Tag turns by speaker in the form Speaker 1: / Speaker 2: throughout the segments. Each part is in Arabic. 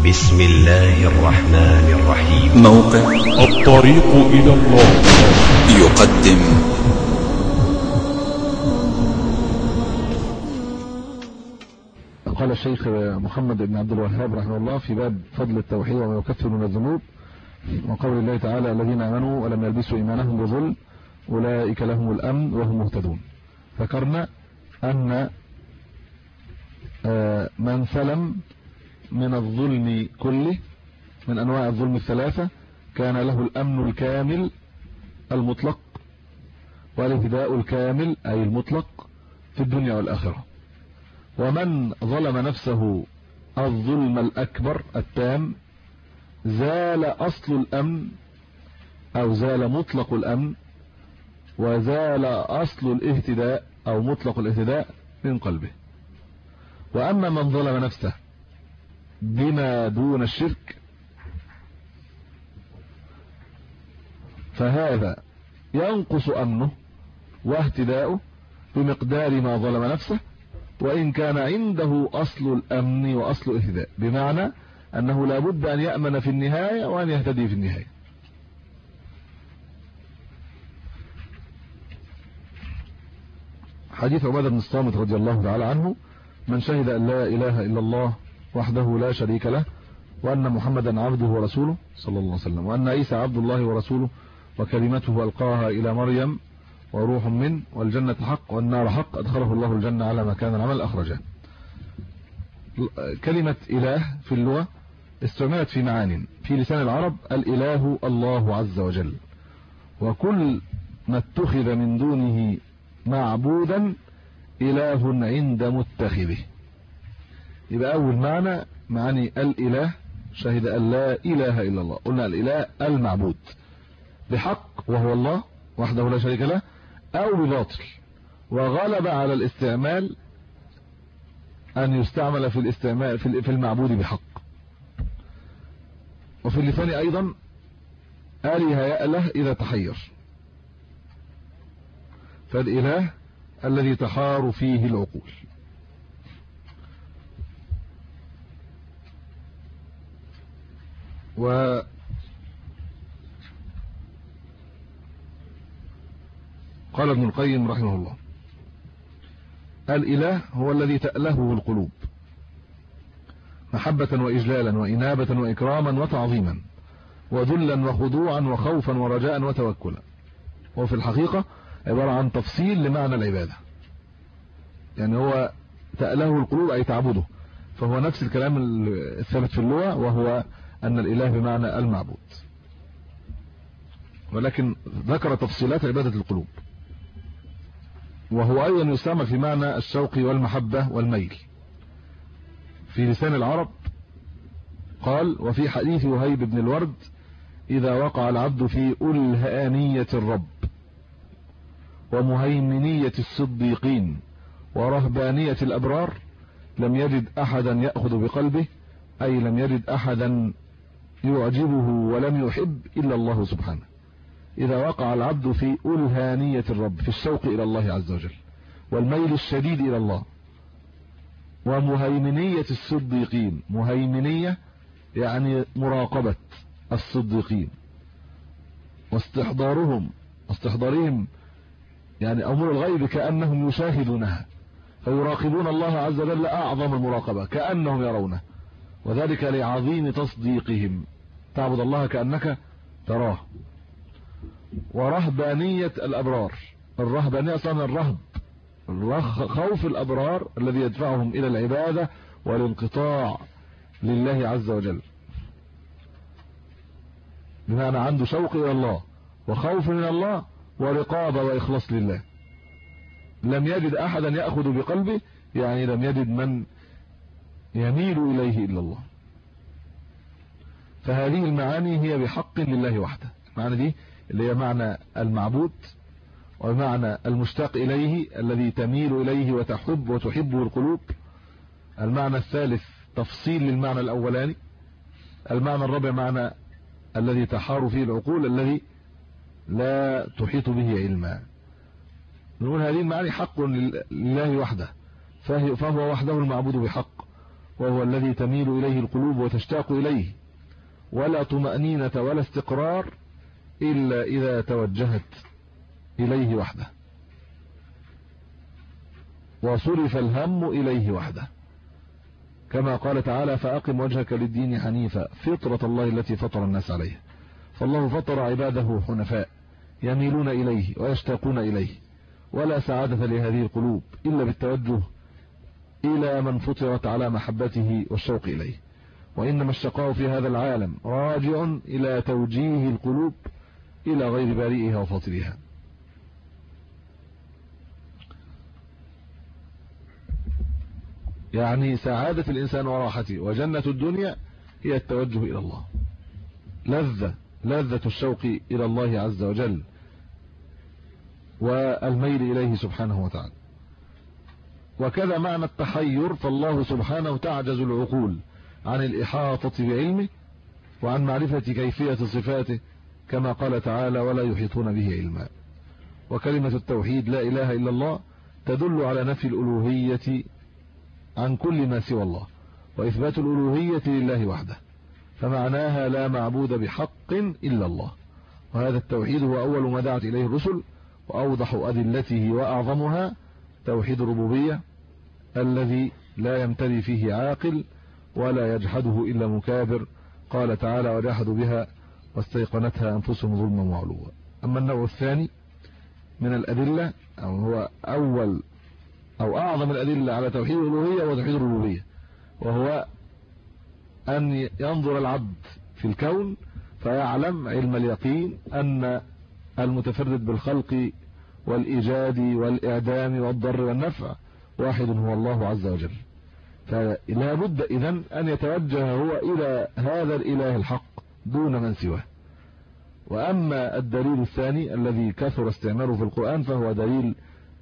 Speaker 1: بسم الله الرحمن الرحيم.
Speaker 2: موقع
Speaker 3: الطريق إلى الله
Speaker 2: يقدم
Speaker 4: قال الشيخ محمد بن عبد الوهاب رحمه الله في باب فضل التوحيد وما يكفر من الذنوب، وقول الله تعالى: الذين آمنوا ولم يلبسوا إيمانهم بظلم أولئك لهم الأمن وهم مهتدون. ذكرنا أن من سلم من الظلم كله من أنواع الظلم الثلاثة كان له الأمن الكامل المطلق والاهتداء الكامل أي المطلق في الدنيا والآخرة. ومن ظلم نفسه الظلم الأكبر التام زال أصل الأمن أو زال مطلق الأمن وزال أصل الاهتداء أو مطلق الاهتداء من قلبه. وأما من ظلم نفسه بما دون الشرك فهذا ينقص أمنه واهتداؤه بمقدار ما ظلم نفسه، وإن كان عنده أصل الأمن وأصل الاهتداء، بمعنى أنه لا بد أن يأمن في النهاية وأن يهتدي في النهاية. حديث عبادة بن الصامت رضي الله تعالى عنه: من شهد أن لا إله إلا الله وحده لا شريك له وأن محمدا عبده ورسوله صلى الله عليه وسلم وأن عيسى عبد الله ورسوله وكلمته ألقاها إلى مريم وروح منه والجنة حق والنار حق أدخله الله الجنة على ما كان العمل أخرجه. كلمة إله في اللغة استعملت في معان في لسان العرب: الإله الله عز وجل، وكل ما اتخذ من دونه معبودا إله عند متخذه. يبقى أول معاني الإله: شهد أن لا إله إلا الله، قلنا الإله المعبود بحق وهو الله وحده لا شريك له أو بباطل، وغلب على الاستعمال أن يستعمل في المعبود بحق. وفي اللسان أيضا آله يأله إذا تحير، فالإله الذي تحار فيه العقول. وقال ابن القيم رحمه الله: الإله هو الذي تألهه القلوب محبة وإجلالا وإنابة وإكراما وتعظيما وذلا وخضوعا وخوفا ورجاء وتوكلا. وفي الحقيقة عبارة عن تفصيل لمعنى العبادة، يعني هو تألهه القلوب أي تعبده، فهو نفس الكلام الثابت في اللغة، وهو أن الإله بمعنى المعبود، ولكن ذكر تفصيلات عبادة القلوب. وهو أيضا يستعمل في معنى الشوق والمحبة والميل في لسان العرب. قال: وفي حديث وهيب بن الورد: إذا وقع العبد في ألهانية الرب ومهيمنية الصديقين ورهبانية الأبرار لم يجد أحدا يأخذ بقلبه، أي لم يجد أحدا يعجبه ولم يحب إلا الله سبحانه. إذا وقع العبد في ألهانية الرب، في الشوق إلى الله عز وجل والميل الشديد إلى الله، ومهيمنية الصديقين، مهيمنية يعني مراقبة الصديقين، واستحضارهم يعني أمور الغيب كأنهم يشاهدونها، فيراقبون الله عز وجل أعظم المراقبة كأنهم يرونه، وذلك لعظيم تصديقهم، تعبد الله كأنك تراه. ورهبانية الأبرار، الرهبانية أصلا الرهب، خوف الأبرار الذي يدفعهم إلى العبادة والانقطاع لله عز وجل، بمعنى عنده شوق إلى الله وخوف من الله ورقابة وإخلاص لله. لم يجد أحدا يأخذ بقلبه، يعني لم يجد من يميل إليه إلا الله. فهذه المعاني هي بحق لله وحده. المعنى دي اللي هي معنى المعبود، ومعنى المشتاق إليه الذي تميل إليه وتحبه القلوب. المعنى الثالث تفصيل للمعنى الأولاني. المعنى الرابع معنى الذي تحار فيه العقول، الذي لا تحيط به علما. نقول هذه المعاني حق لله وحده، فهو وحده المعبود بحق، وهو الذي تميل إليه القلوب وتشتاق إليه، ولا طمأنينة ولا استقرار إلا إذا توجهت إليه وحده وصرف الهم إليه وحده، كما قال تعالى: فأقم وجهك للدين حنيفا فطرة الله التي فطر الناس عليها. فالله فطر عباده حنفاء يميلون إليه ويشتاقون إليه، ولا سعادة لهذه القلوب إلا بالتوجه إلى من فطرت على محبته والشوق إليه. وإنما الشقاء في هذا العالم راجع إلى توجيه القلوب إلى غير بارئها وفاطرها. يعني سعادة الإنسان وراحته وجنة الدنيا هي التوجه إلى الله، لذة الشوق إلى الله عز وجل والميل إليه سبحانه وتعالى. وكذا معنى التحير، فالله سبحانه تعجز العقول عن الإحاطة بعلمه وعن معرفة كيفية صفاته، كما قال تعالى: ولا يحيطون به علما. وكلمة التوحيد لا إله إلا الله تدل على نفي الألوهية عن كل ما سوى الله وإثبات الألوهية لله وحده، فمعناها لا معبود بحق إلا الله. وهذا التوحيد هو أول ما دعت إليه الرسل، وأوضح أدلته وأعظمها توحيد الربوبية الذي لا يمتري فيه عاقل ولا يجحده إلا مكابر. قال تعالى: وجحدوا بها واستيقنتها أنفسهم ظلما وعلوا. أما النوع الثاني من الأدلة، أو هو أول أو أعظم الأدلة على توحيد الألوهية وتوحيد الربوبية، وهو أن ينظر العبد في الكون فيعلم علم اليقين أن المتفرد بالخلق والإيجاد والإعدام والضر والنفع واحد هو الله عز وجل. فلا بد إذن أن يتوجه هو إلى هذا الإله الحق دون من سواه. وأما الدليل الثاني الذي كثر استعماله في القرآن فهو دليل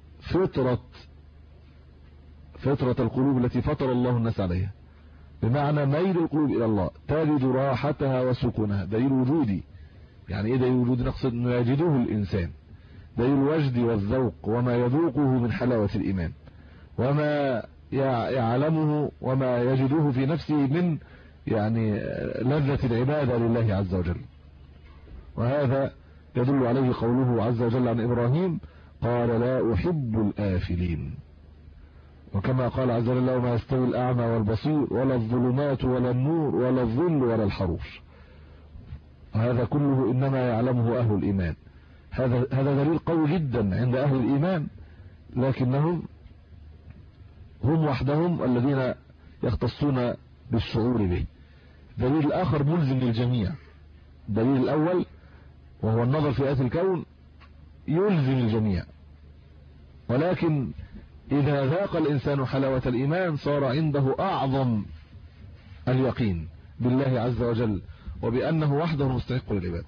Speaker 4: فطرة القلوب التي فطر الله الناس عليها، بمعنى ميل القلوب إلى الله تجد راحتها وسكونها. دليل وجودي، يعني إيه دليل وجودي؟ نقصد أنه يجده الإنسان، دليل الوجد والذوق وما يذوقه من حلاوة الإيمان وما يعلمه وما يجده في نفسه من يعني لذة العبادة لله عز وجل. وهذا يدل عليه قوله عز وجل عن إبراهيم: قال: لا أحب الآفلين. وكما قال عز وجل: وما يستوي الأعمى والبصير ولا الظلمات ولا النور ولا الظل ولا الحرور. هذا كله إنما يعلمه أهل الإيمان. هذا دليل قوي جدا عند أهل الإيمان، لكنهم هم وحدهم الذين يختصون بالشعور به. دليل الآخر ملزم للجميع. الدليل الأول وهو النظر في آيات الكون يلزم الجميع، ولكن إذا ذاق الإنسان حلاوة الإيمان صار عنده أعظم اليقين بالله عز وجل وبأنه وحده المستحق للعبادة.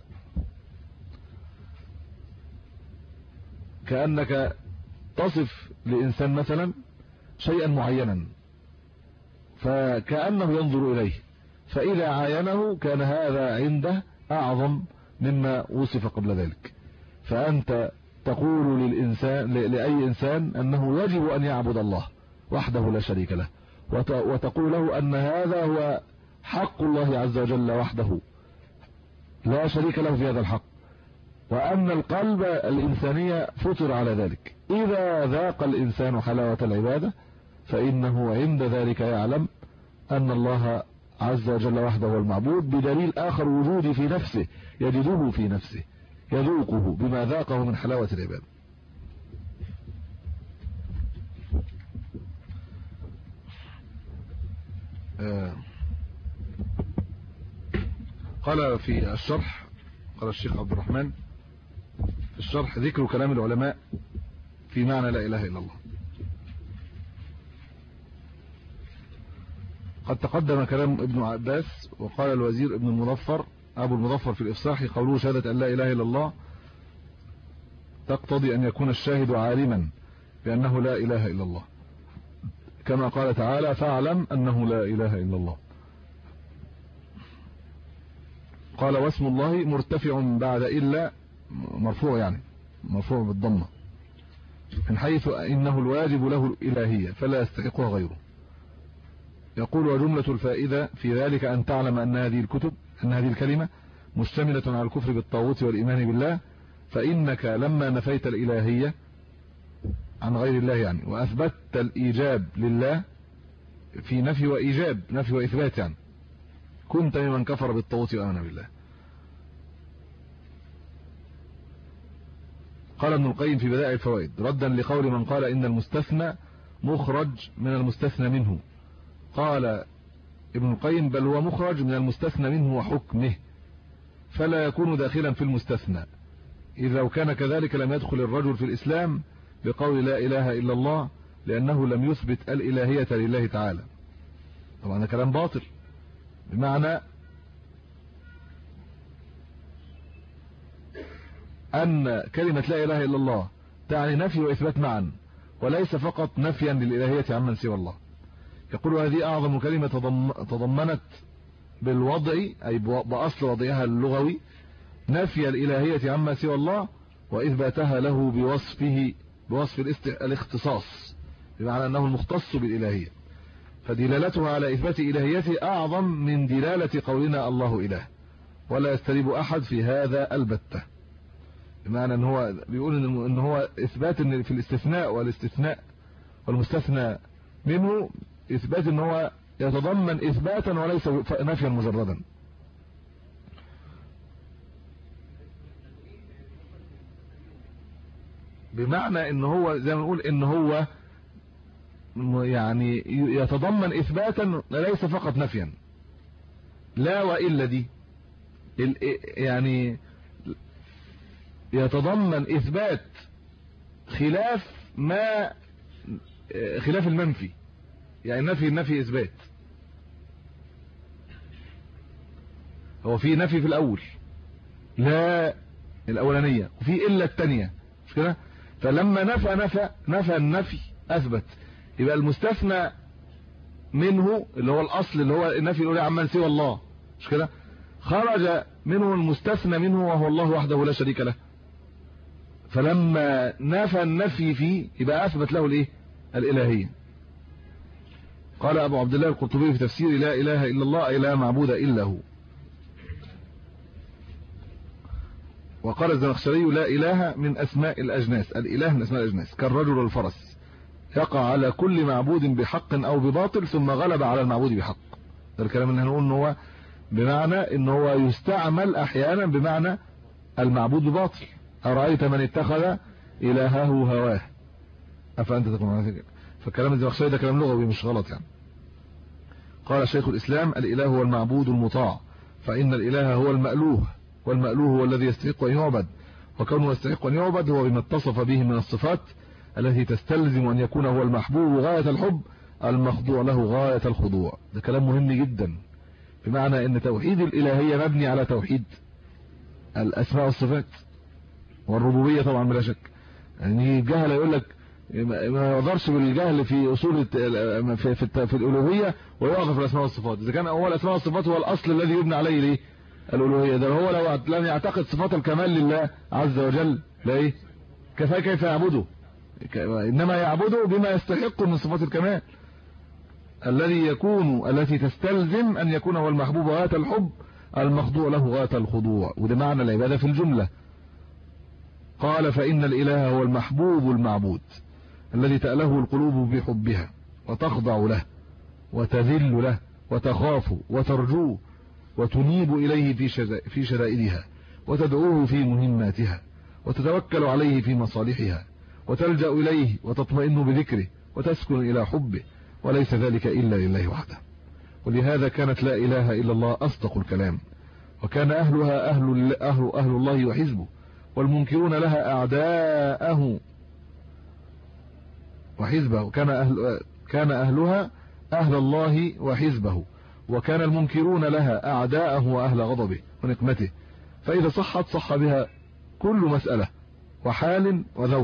Speaker 4: كأنك تصف لإنسان مثلا شيئا معينا فكأنه ينظر إليه، فإذا عاينه كان هذا عنده أعظم مما وصف قبل ذلك. فأنت تقول للإنسان لأي إنسان أنه يجب أن يعبد الله وحده لا شريك له، وتقول له أن هذا هو حق الله عز وجل وحده لا شريك له في هذا الحق، وأن القلب الإنسانية فطر على ذلك. إذا ذاق الإنسان حلاوة العبادة فإنه عند ذلك يعلم أن الله عز وجل وحده هو المعبود، بدليل آخر وجودي في نفسه يجده في نفسه يذوقه بما ذاقه من حلاوة العبادة. قال في الشرح، قال الشيخ عبد الرحمن في الشرح: ذكر كلام العلماء في معنى لا إله إلا الله. قد تقدم كلام ابن عباس، وقال الوزير ابن المظفر أبو المظفر في الإفصاح: قوله شهادة أن لا إله إلا الله تقتضي أن يكون الشاهد عالما بأنه لا إله إلا الله، كما قال تعالى: فاعلم أنه لا إله إلا الله. قال: واسم الله مرتفع بعد إلا مرفوع، يعني مرفوع بالضمة، من حيث إنه الواجب له الإلهية فلا يستحقها غيره. يقول وجملة الفائدة في ذلك أن تعلم أن هذه الكلمة مشتملة على الكفر بالطاغوت والإيمان بالله، فإنك لما نفيت الإلهية عن غير الله يعني وأثبتت الإيجاب لله في نفي وإيجاب، نفي وإثبات يعني، كنت ممن كفر بالطاغوت وآمن بالله. قال ابن القيم في بدائع الفوائد ردا لقول من قال إن المستثنى مخرج من المستثنى منه، قال ابن القيم بل هو مخرج من المستثنى منه وحكمه، فلا يكون داخلا في المستثنى. إذا لو كان كذلك لم يدخل الرجل في الإسلام بقول لا إله إلا الله، لأنه لم يثبت الإلهية لله تعالى. طبعا هذا كلام باطل، بمعنى أن كلمة لا إله إلا الله تعني نفي وإثبات معا، وليس فقط نفيا للإلهية عمن سوى الله. يقول هذه أعظم كلمة تضمنت بالوضع أي بأصل وضعها اللغوي نفي الإلهية عما سوى الله وإثباتها له بوصف الاختصاص، بمعنى أنه المختص بالإلهية، فدلالتها على إثبات إلهيته أعظم من دلالة قولنا الله إله، ولا يستريب أحد في هذا البتة. بمعنى أن هو بيقول أن هو إثبات أن في الاستثناء والاستثناء والمستثنى منه إثبات أن هو يتضمن إثباتا وليس نفيا مجردا. بمعنى أن هو زي ما نقول أن هو يعني يتضمن إثباتا ليس فقط نفيا. لا وإلا دي يعني يتضمن إثبات خلاف المنفي، يعني النفي إثبات. هو في نفي في الأول لا الأولانية وفي إلا الثانية، مش كده؟ فلما نفى النفي أثبت، يبقى المستثنى منه اللي هو الأصل اللي هو النفي الأولى عمن سوى الله، مش كده؟ خرج منه المستثنى منه وهو الله وحده لا شريك له، فلما نفى النفي فيه يبقى أثبت له الإيه؟ الإلهية. قال أبو عبد الله القرطبي في تفسير لا إله إلا الله أي لا معبود إلا هو. وقال الزمخشري لا إله من أسماء الأجناس، الإله من أسماء الأجناس كالرجل والفرس، يقع على كل معبود بحق أو بباطل ثم غلب على المعبود بحق. ده الكلام اللي هنقول إن هو بمعنى إن هو يستعمل أحيانا بمعنى المعبود بباطل. أرأيت من اتخذ إلهه هواه أفأنت تكون. فالكلام الزمخشري ده كلام لغوي مش غلط يعني. قال شيخ الإسلام الإله هو المعبود المطاع، فإن الإله هو المألوه، والمألوه هو الذي يستحق أن يعبد، وكونه يستحق أن يعبد هو بما اتصف به من الصفات التي تستلزم أن يكون هو المحبوب غاية الحب المخضوع له غاية الخضوع. ده كلام مهم جدا، بمعنى أن توحيد الإلهية مبني على توحيد الأسماء والصفات والربوبية طبعا بلا شك. يعني الجهل يقول لك ما يقدرش بالجهل في أصول في الألوهية ويوقف الأسماء والصفات. إذا كان أول الأسماء والصفات هو الأصل الذي يبنى عليه ليه الألوهية، ده هو لو لم يعتقد صفات الكمال لله عز وجل لا إيه كيف يعبده؟ إنما يعبده بما يستحق من صفات الكمال التي تستلزم أن يكون هو المحبوب غاية الحب المخضوع له غاية الخضوع. وده معنى العبادة في الجملة. قال فإن الإله هو المحبوب المعبود الذي تأله القلوب بحبها وتخضع له وتذل له وتخاف وترجوه وتنيب إليه في شدائدها وتدعوه في مهماتها وتتوكل عليه في مصالحها وتلجأ إليه وتطمئن بذكره وتسكن إلى حبه، وليس ذلك إلا لله وحده. ولهذا كانت لا إله إلا الله أصدق الكلام، وكان أهلها أهل الله وحزبه، والمنكرون لها أعداءه وحزبه. كان أهلها أهل الله وحزبه، وكان المنكرون لها أعداءه وأهل غضبه ونقمته. فإذا صحت صح بها كل مسألة وحال وذوق،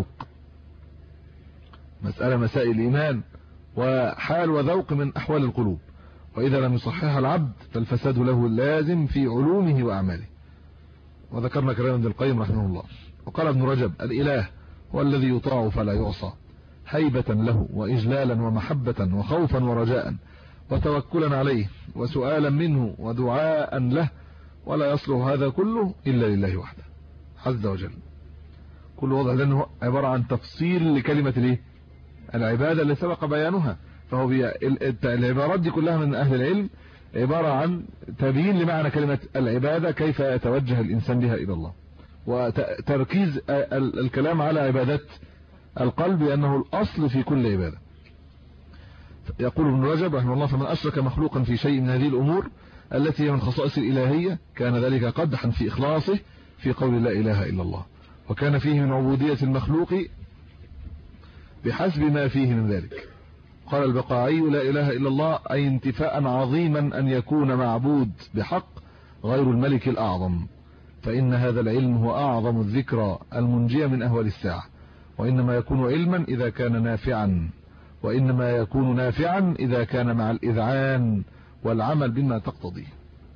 Speaker 4: مسائل الإيمان وحال وذوق من أحوال القلوب. وإذا لم يصححها العبد فالفساد له لازم في علومه وأعماله. وذكرنا كلام ابن القيم رحمه الله. وقال ابن رجب الإله هو الذي يطاع فلا يعصى، هيبة له وإجلالا ومحبة وخوفا ورجاء، وتوكلا عليه وسؤالا منه ودعاء له، ولا يصلح هذا كله إلا لله وحده عز وجل. كل وضع ده هو عبارة عن تفصيل لكلمة الايه؟ العبادة اللي سبق بيانها. فهو العبارات دي كلها من أهل العلم عبارة عن تبيين لمعنى كلمة العبادة، كيف يتوجه الإنسان بها إلى الله، وتركيز الكلام على عبادات القلب لأنه الأصل في كل عبادة. يقول ابن رجب رحمه الله: فمن أشرك مخلوقا في شيء من هذه الأمور التي هي من خصائص الإلهية كان ذلك قدحا في إخلاصه في قول لا إله إلا الله، وكان فيه من عبودية المخلوق بحسب ما فيه من ذلك. قال البقاعي: لا إله إلا الله أي انتفاء عظيما أن يكون معبود بحق غير الملك الأعظم، فإن هذا العلم هو أعظم الذكرى المنجية من أهوال الساعة، وإنما يكون علما إذا كان نافعا، وإنما يكون نافعا إذا كان مع الإذعان والعمل بما تقتضيه.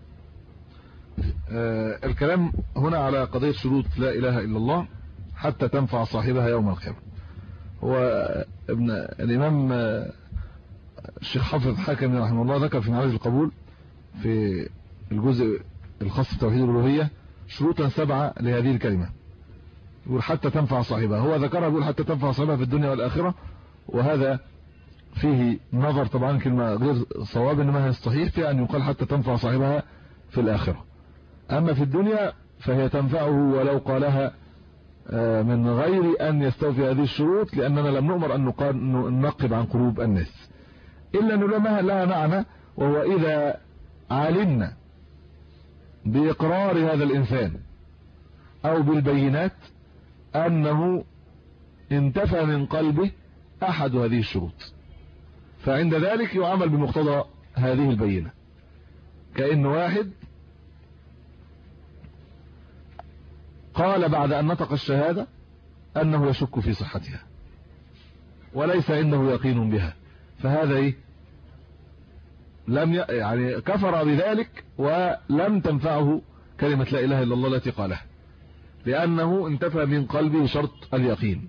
Speaker 4: الكلام هنا على قضية شروط لا إله إلا الله حتى تنفع صاحبها يوم القيامة. هو ابن الإمام الشيخ حافظ حكمي رحمه الله ذكر في معارج القبول في الجزء الخاص بتوحيد الألوهية شروطا 7 لهذه الكلمة، يقول حتى تنفع صاحبها. هو ذكرها يقول حتى تنفع صاحبها في الدنيا والآخرة، وهذا فيه نظر طبعا، كلمة غير صواب، إنما هي الصحيح في أن يقال حتى تنفع صاحبها في الآخرة. أما في الدنيا فهي تنفعه ولو قالها من غير أن يستوفي هذه الشروط، لأننا لم نؤمر أن ننقب عن قلوب الناس، إلا أنه لها معنى، وهو إذا علمنا بإقرار هذا الإنسان أو بالبينات أنه انتفى من قلبه أحد هذه الشروط، فعند ذلك يعمل بمقتضى هذه البينة. كأن واحد قال بعد أن نطق الشهادة أنه يشك في صحتها وليس عنده يقين بها، فهذا لم يعني كفر بذلك ولم تنفعه كلمة لا إله إلا الله التي قالها، لأنه انتفى من قلبه شرط اليقين.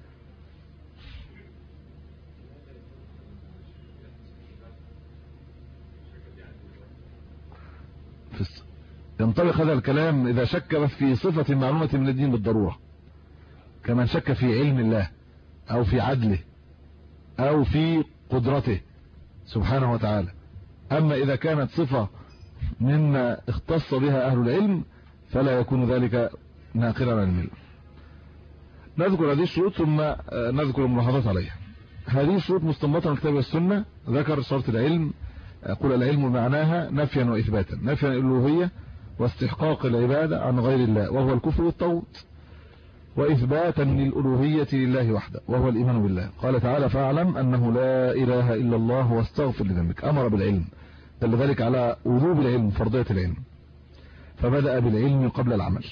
Speaker 4: ينطبق هذا الكلام إذا شك في صفة معلومة من الدين بالضرورة، كمن شك في علم الله أو في عدله أو في قدرته سبحانه وتعالى. أما إذا كانت صفة مما اختص بها أهل العلم فلا يكون ذلك ناقلا عن الملة. نذكر هذه الشروط ثم نذكر الملاحظات عليها. هذه الشروط مستنبطة من الكتاب والسنة. ذكر شرط العلم، قل العلم معناها نفيا وإثباتا: نفيا الألوهية واستحقاق العبادة عن غير الله وهو الكفر والطاغوت، وإثباتا للألوهية لله وحده وهو الإيمان بالله. قال تعالى: فاعلم أنه لا إله إلا الله واستغفر لذنبك. أمر بالعلم، دل ذلك على وجوب العلم، فرضية العلم، فبدأ بالعلم قبل العمل.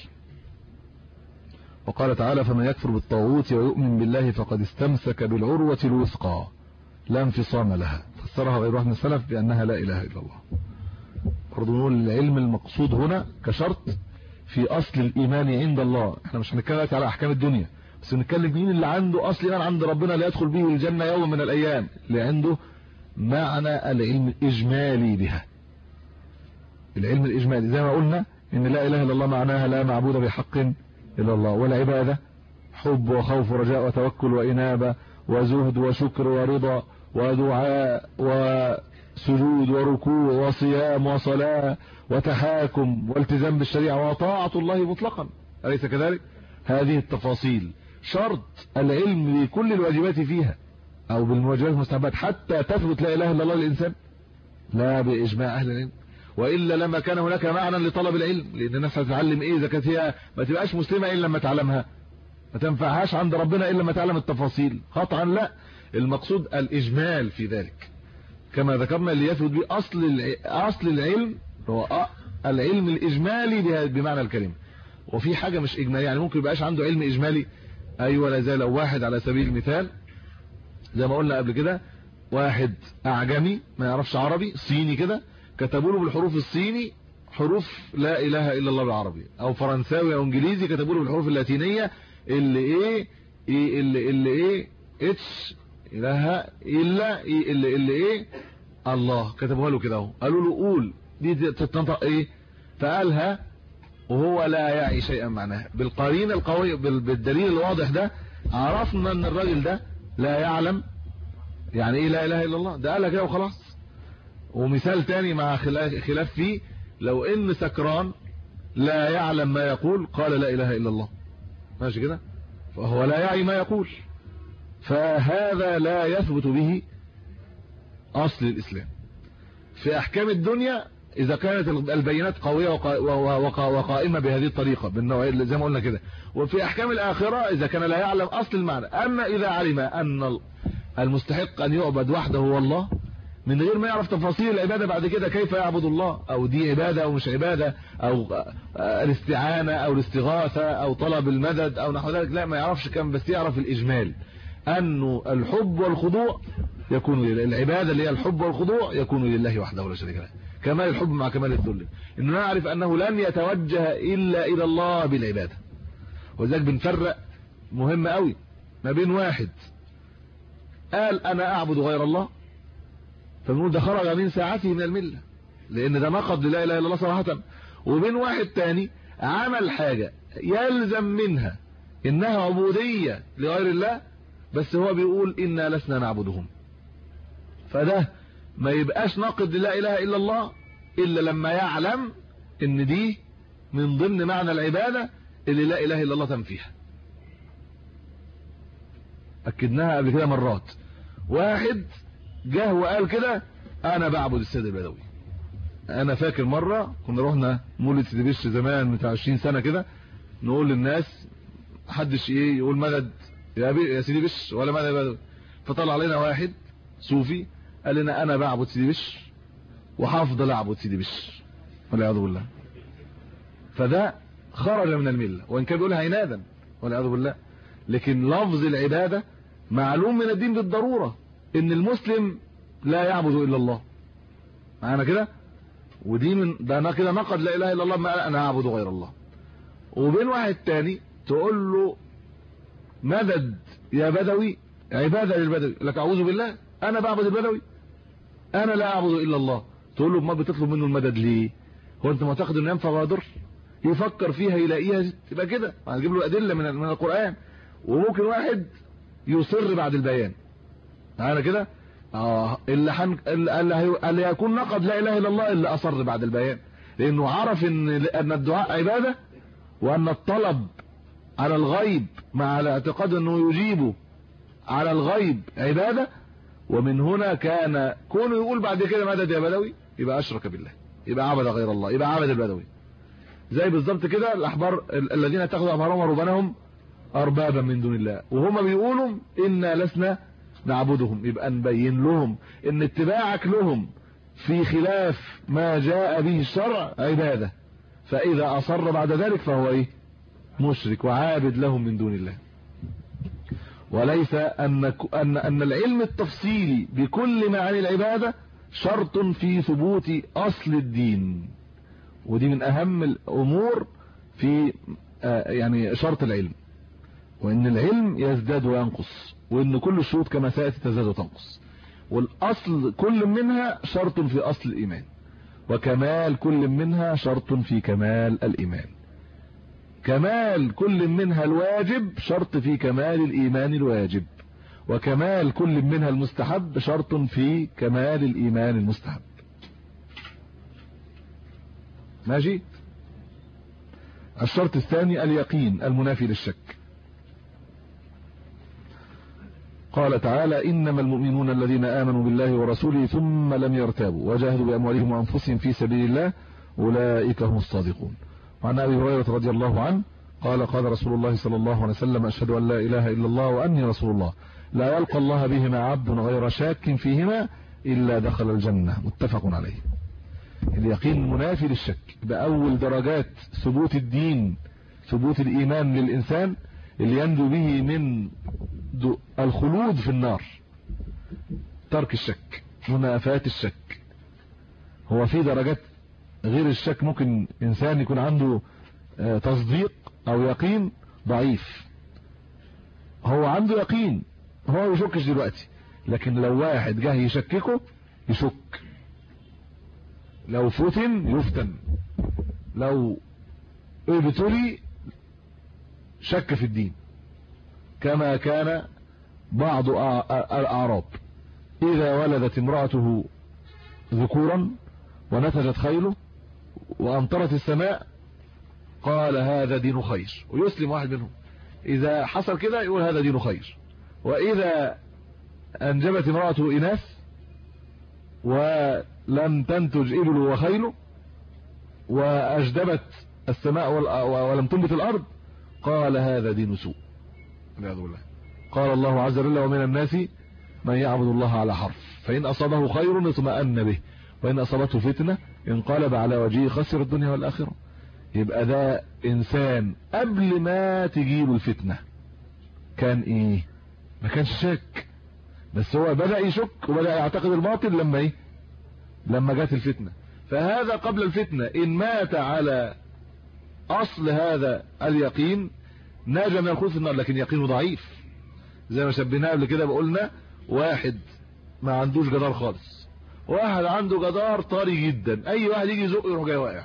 Speaker 4: وقال تعالى: فمن يكفر بالطاغوت ويؤمن بالله فقد استمسك بالعروة الوثقى لا انفصام لها. فسرها غير واحد من السلف بأنها لا إله إلا الله. برضو نقول العلم المقصود هنا كشرط في أصل الإيمان عند الله. احنا مش هنتكلم على أحكام الدنيا، بس نتكلم مين اللي عنده أصل إيمان عند ربنا ليدخل به الجنة يوم من الأيام، اللي عنده معنى العلم الإجمالي بها. العلم الإجمالي زي ما قلنا إن لا إله إلا الله معناها لا معبود بحق إلا الله، والعبادة حب وخوف ورجاء وتوكل وإنابة وزهد وشكر ورضا ودعاء وسجود وركوع وصيام وصلاة وتحاكم والتزام بالشريعة وطاعة الله مطلقا، أليس كذلك؟ هذه التفاصيل شرط العلم بكل الواجبات فيها أو بالواجبات المستحبات حتى تثبت لا إله إلا الله للإنسان، لا بإجماع أهل العلم، وإلا لما كان هناك معنى لطلب العلم، لأن الناس هتتعلم إيه إذا كانت هي ما تبقاش مسلمة إلا لما تعلمها، ما تنفعهاش عند ربنا إلا لما تعلم التفاصيل قطعا. لا، المقصود الإجمال في ذلك كما ذكرنا اللي يثبت به أصل العلم هو العلم الإجمالي بمعنى الكلمة. وفي حاجة مش إجمالي، يعني ممكن يبقاش عنده علم إجمالي، أيوة لا زال. واحد على سبيل المثال زي ما قلنا قبل كده، واحد أعجمي ما يعرفش عربي، صيني كده، كتبوا له بالحروف الصيني حروف لا إله إلا الله بالعربي، أو فرنساوي أو إنجليزي كتبوا له بالحروف اللاتينية اللي اتش إله إلا اللي الله كتبوها له كده اهو، قالوا له قول دي تتنطق ايه، فقالها وهو لا يعي شيئا معناها. بالقرينه القويه بالدليل الواضح ده عرفنا ان الراجل ده لا يعلم يعني ايه لا اله الا الله، ده قالها كده وخلاص. ومثال تاني مع خلاف فيه، لو ان سكران لا يعلم ما يقول قال لا اله الا الله، ماشي كده، فهو لا يعي ما يقول، فهذا لا يثبت به اصل الاسلام. في احكام الدنيا اذا كانت البينات قويه وقائمه بهذه الطريقه بالنوع زي ما قلنا كده، وفي احكام الاخره اذا كان لا يعلم اصل المعنى. اما اذا علم ان المستحق ان يعبد وحده هو الله من غير ما يعرف تفاصيل العباده بعد كده، كيف يعبد الله، او دي عباده او مش عباده، او الاستعانه او الاستغاثه او طلب المدد او نحو ذلك، لا ما يعرفش كم، بس يعرف الاجمال انه الحب والخضوع يكون لله، العباده اللي هي الحب والخضوع يكون لله وحده لا شريك له، كمال الحب مع كمال الذل، انه نعرف انه لن يتوجه الا الى الله بالعباده. ولذلك بنفرق مهم قوي ما بين واحد قال انا اعبد غير الله فبنقول ده خرج من ساعته من المله لان ده نقض لا اله الا الله صراحه، وبين واحد تاني عمل حاجه يلزم منها انها عبوديه لغير الله بس هو بيقول انا لسنا نعبدهم، فده ما يبقاش ناقض لا اله الا الله الا لما يعلم ان دي من ضمن معنى العباده اللي لا اله الا الله تنفيها. اكدناها قبل كده مرات. واحد جه وقال كده انا بعبد السيد البدوي. انا فاكر مره كنا رحنا مولد سيدي بشر زمان بتاع 20 سنه كده، نقول للناس محدش ايه يقول مدد يا سيدي بشر ولا مدد يا بدوي، فطلع علينا واحد صوفي قال لنا انا بعبد سيدي بشر وهفضل اعبد سيدي بشر والعياذ بالله. فده خرج من المله وان كان بيقولها عنادا والعياذ بالله، لكن لفظ العباده معلوم من الدين بالضروره ان المسلم لا يعبد الا الله، معانا كده، ودي من ده انا كده نقد لا اله الا الله ما انا اعبد غير الله. وبين واحد تاني تقول له مدد يا بدوي عباده للبدوي، لك اعوذ بالله انا بعبد البدوي انا لا اعبد الا الله، تقول له ما بتطلب منه المدد ليه؟ هو انت معتقد انه ينفع ويضر؟ يفكر فيها يلاقيها تبقى كده، هنجيب له ادله من القران. وممكن واحد يصر بعد البيان، معانا كده، اللي هيكون نقض لا اله الا الله اللي اصر بعد البيان، لانه عرف ان الدعاء عباده وان الطلب على الغيب مع الاعتقاد انه يجيبه على الغيب عباده. ومن هنا كان كونه يقول بعد كده مدد يا بدوي يبقى اشرك بالله، يبقى عبد غير الله، يبقى عبد البدوي. زي بالظبط كده الاحبار الذين اتخذوا احبارهم ورهبانهم اربابا من دون الله وهم بيقولوا انا لسنا نعبدهم، يبقى نبين لهم ان اتباعك لهم في خلاف ما جاء به الشرع عباده، فاذا اصر بعد ذلك فهو ايه؟ مشرك وعابد لهم من دون الله. وليس ان العلم التفصيلي بكل معاني العباده شرط في ثبوت اصل الدين، ودي من اهم الامور في يعني شرط العلم، وان العلم يزداد وينقص، وان كل الشروط كما سياتي تزداد وتنقص، والاصل كل منها شرط في اصل الايمان، وكمال كل منها شرط في كمال الايمان. كمال كل منها الواجب شرط في كمال الايمان الواجب، وكمال كل منها المستحب شرط في كمال الايمان المستحب. ماشي. الشرط الثاني اليقين المنافي للشك. قال تعالى انما المؤمنون الذين امنوا بالله ورسوله ثم لم يرتابوا وجاهدوا باموالهم وانفسهم في سبيل الله اولئك هم الصادقون. وعن ابي هريره رضي الله عنه قال قال رسول الله صلى الله عليه وسلم اشهد ان لا اله الا الله واني رسول الله لا يلقى الله بهما عبد غير شاك فيهما الا دخل الجنه، متفق عليه. اليقين منافي للشك، باول درجات ثبوت الدين ثبوت الايمان للانسان اللي ينجو به من الخلود في النار ترك الشك، منافاة الشك. هو في درجات غير الشك، ممكن انسان يكون عنده تصديق او يقين ضعيف، هو عنده يقين هو يشكش دلوقتي، لكن لو واحد جه يشككه يشك، لو فتن يفتن، لو ابتلي شك في الدين، كما كان بعض الأعراب إذا ولدت امرأته ذكورا ونتجت خيله وأمطرت السماء قال هذا دين خير، ويسلم واحد منهم. إذا حصل كده يقول هذا دين خير. وإذا أنجبت امرأته إناث ولم تنتج إبل وخيل وأجدبت السماء ولم تنبت الأرض قال هذا دين سوء. قال الله عز وجل ومن الناس من يعبد الله على حرف فإن أصابه خير اطمأن به وإن أصابته فتنة انقلب على وجهه خسر الدنيا والآخرة. يبقى ده إنسان قبل ما تجيله الفتنة كان إيه؟ ما كانش شك، بس هو بدأ يشك وبدأ يعتقد الباطل لما إيه؟ لما جات الفتنة. فهذا قبل الفتنة إن مات على أصل هذا اليقين ناجى من الخلود في النار، لكن يقينه ضعيف زي ما شبهناه قبل كده. بقولنا واحد ما عندوش جدار خالص، واحد عنده جدار طري جدا، اي واحد يجي يزق يروح جاي واقع.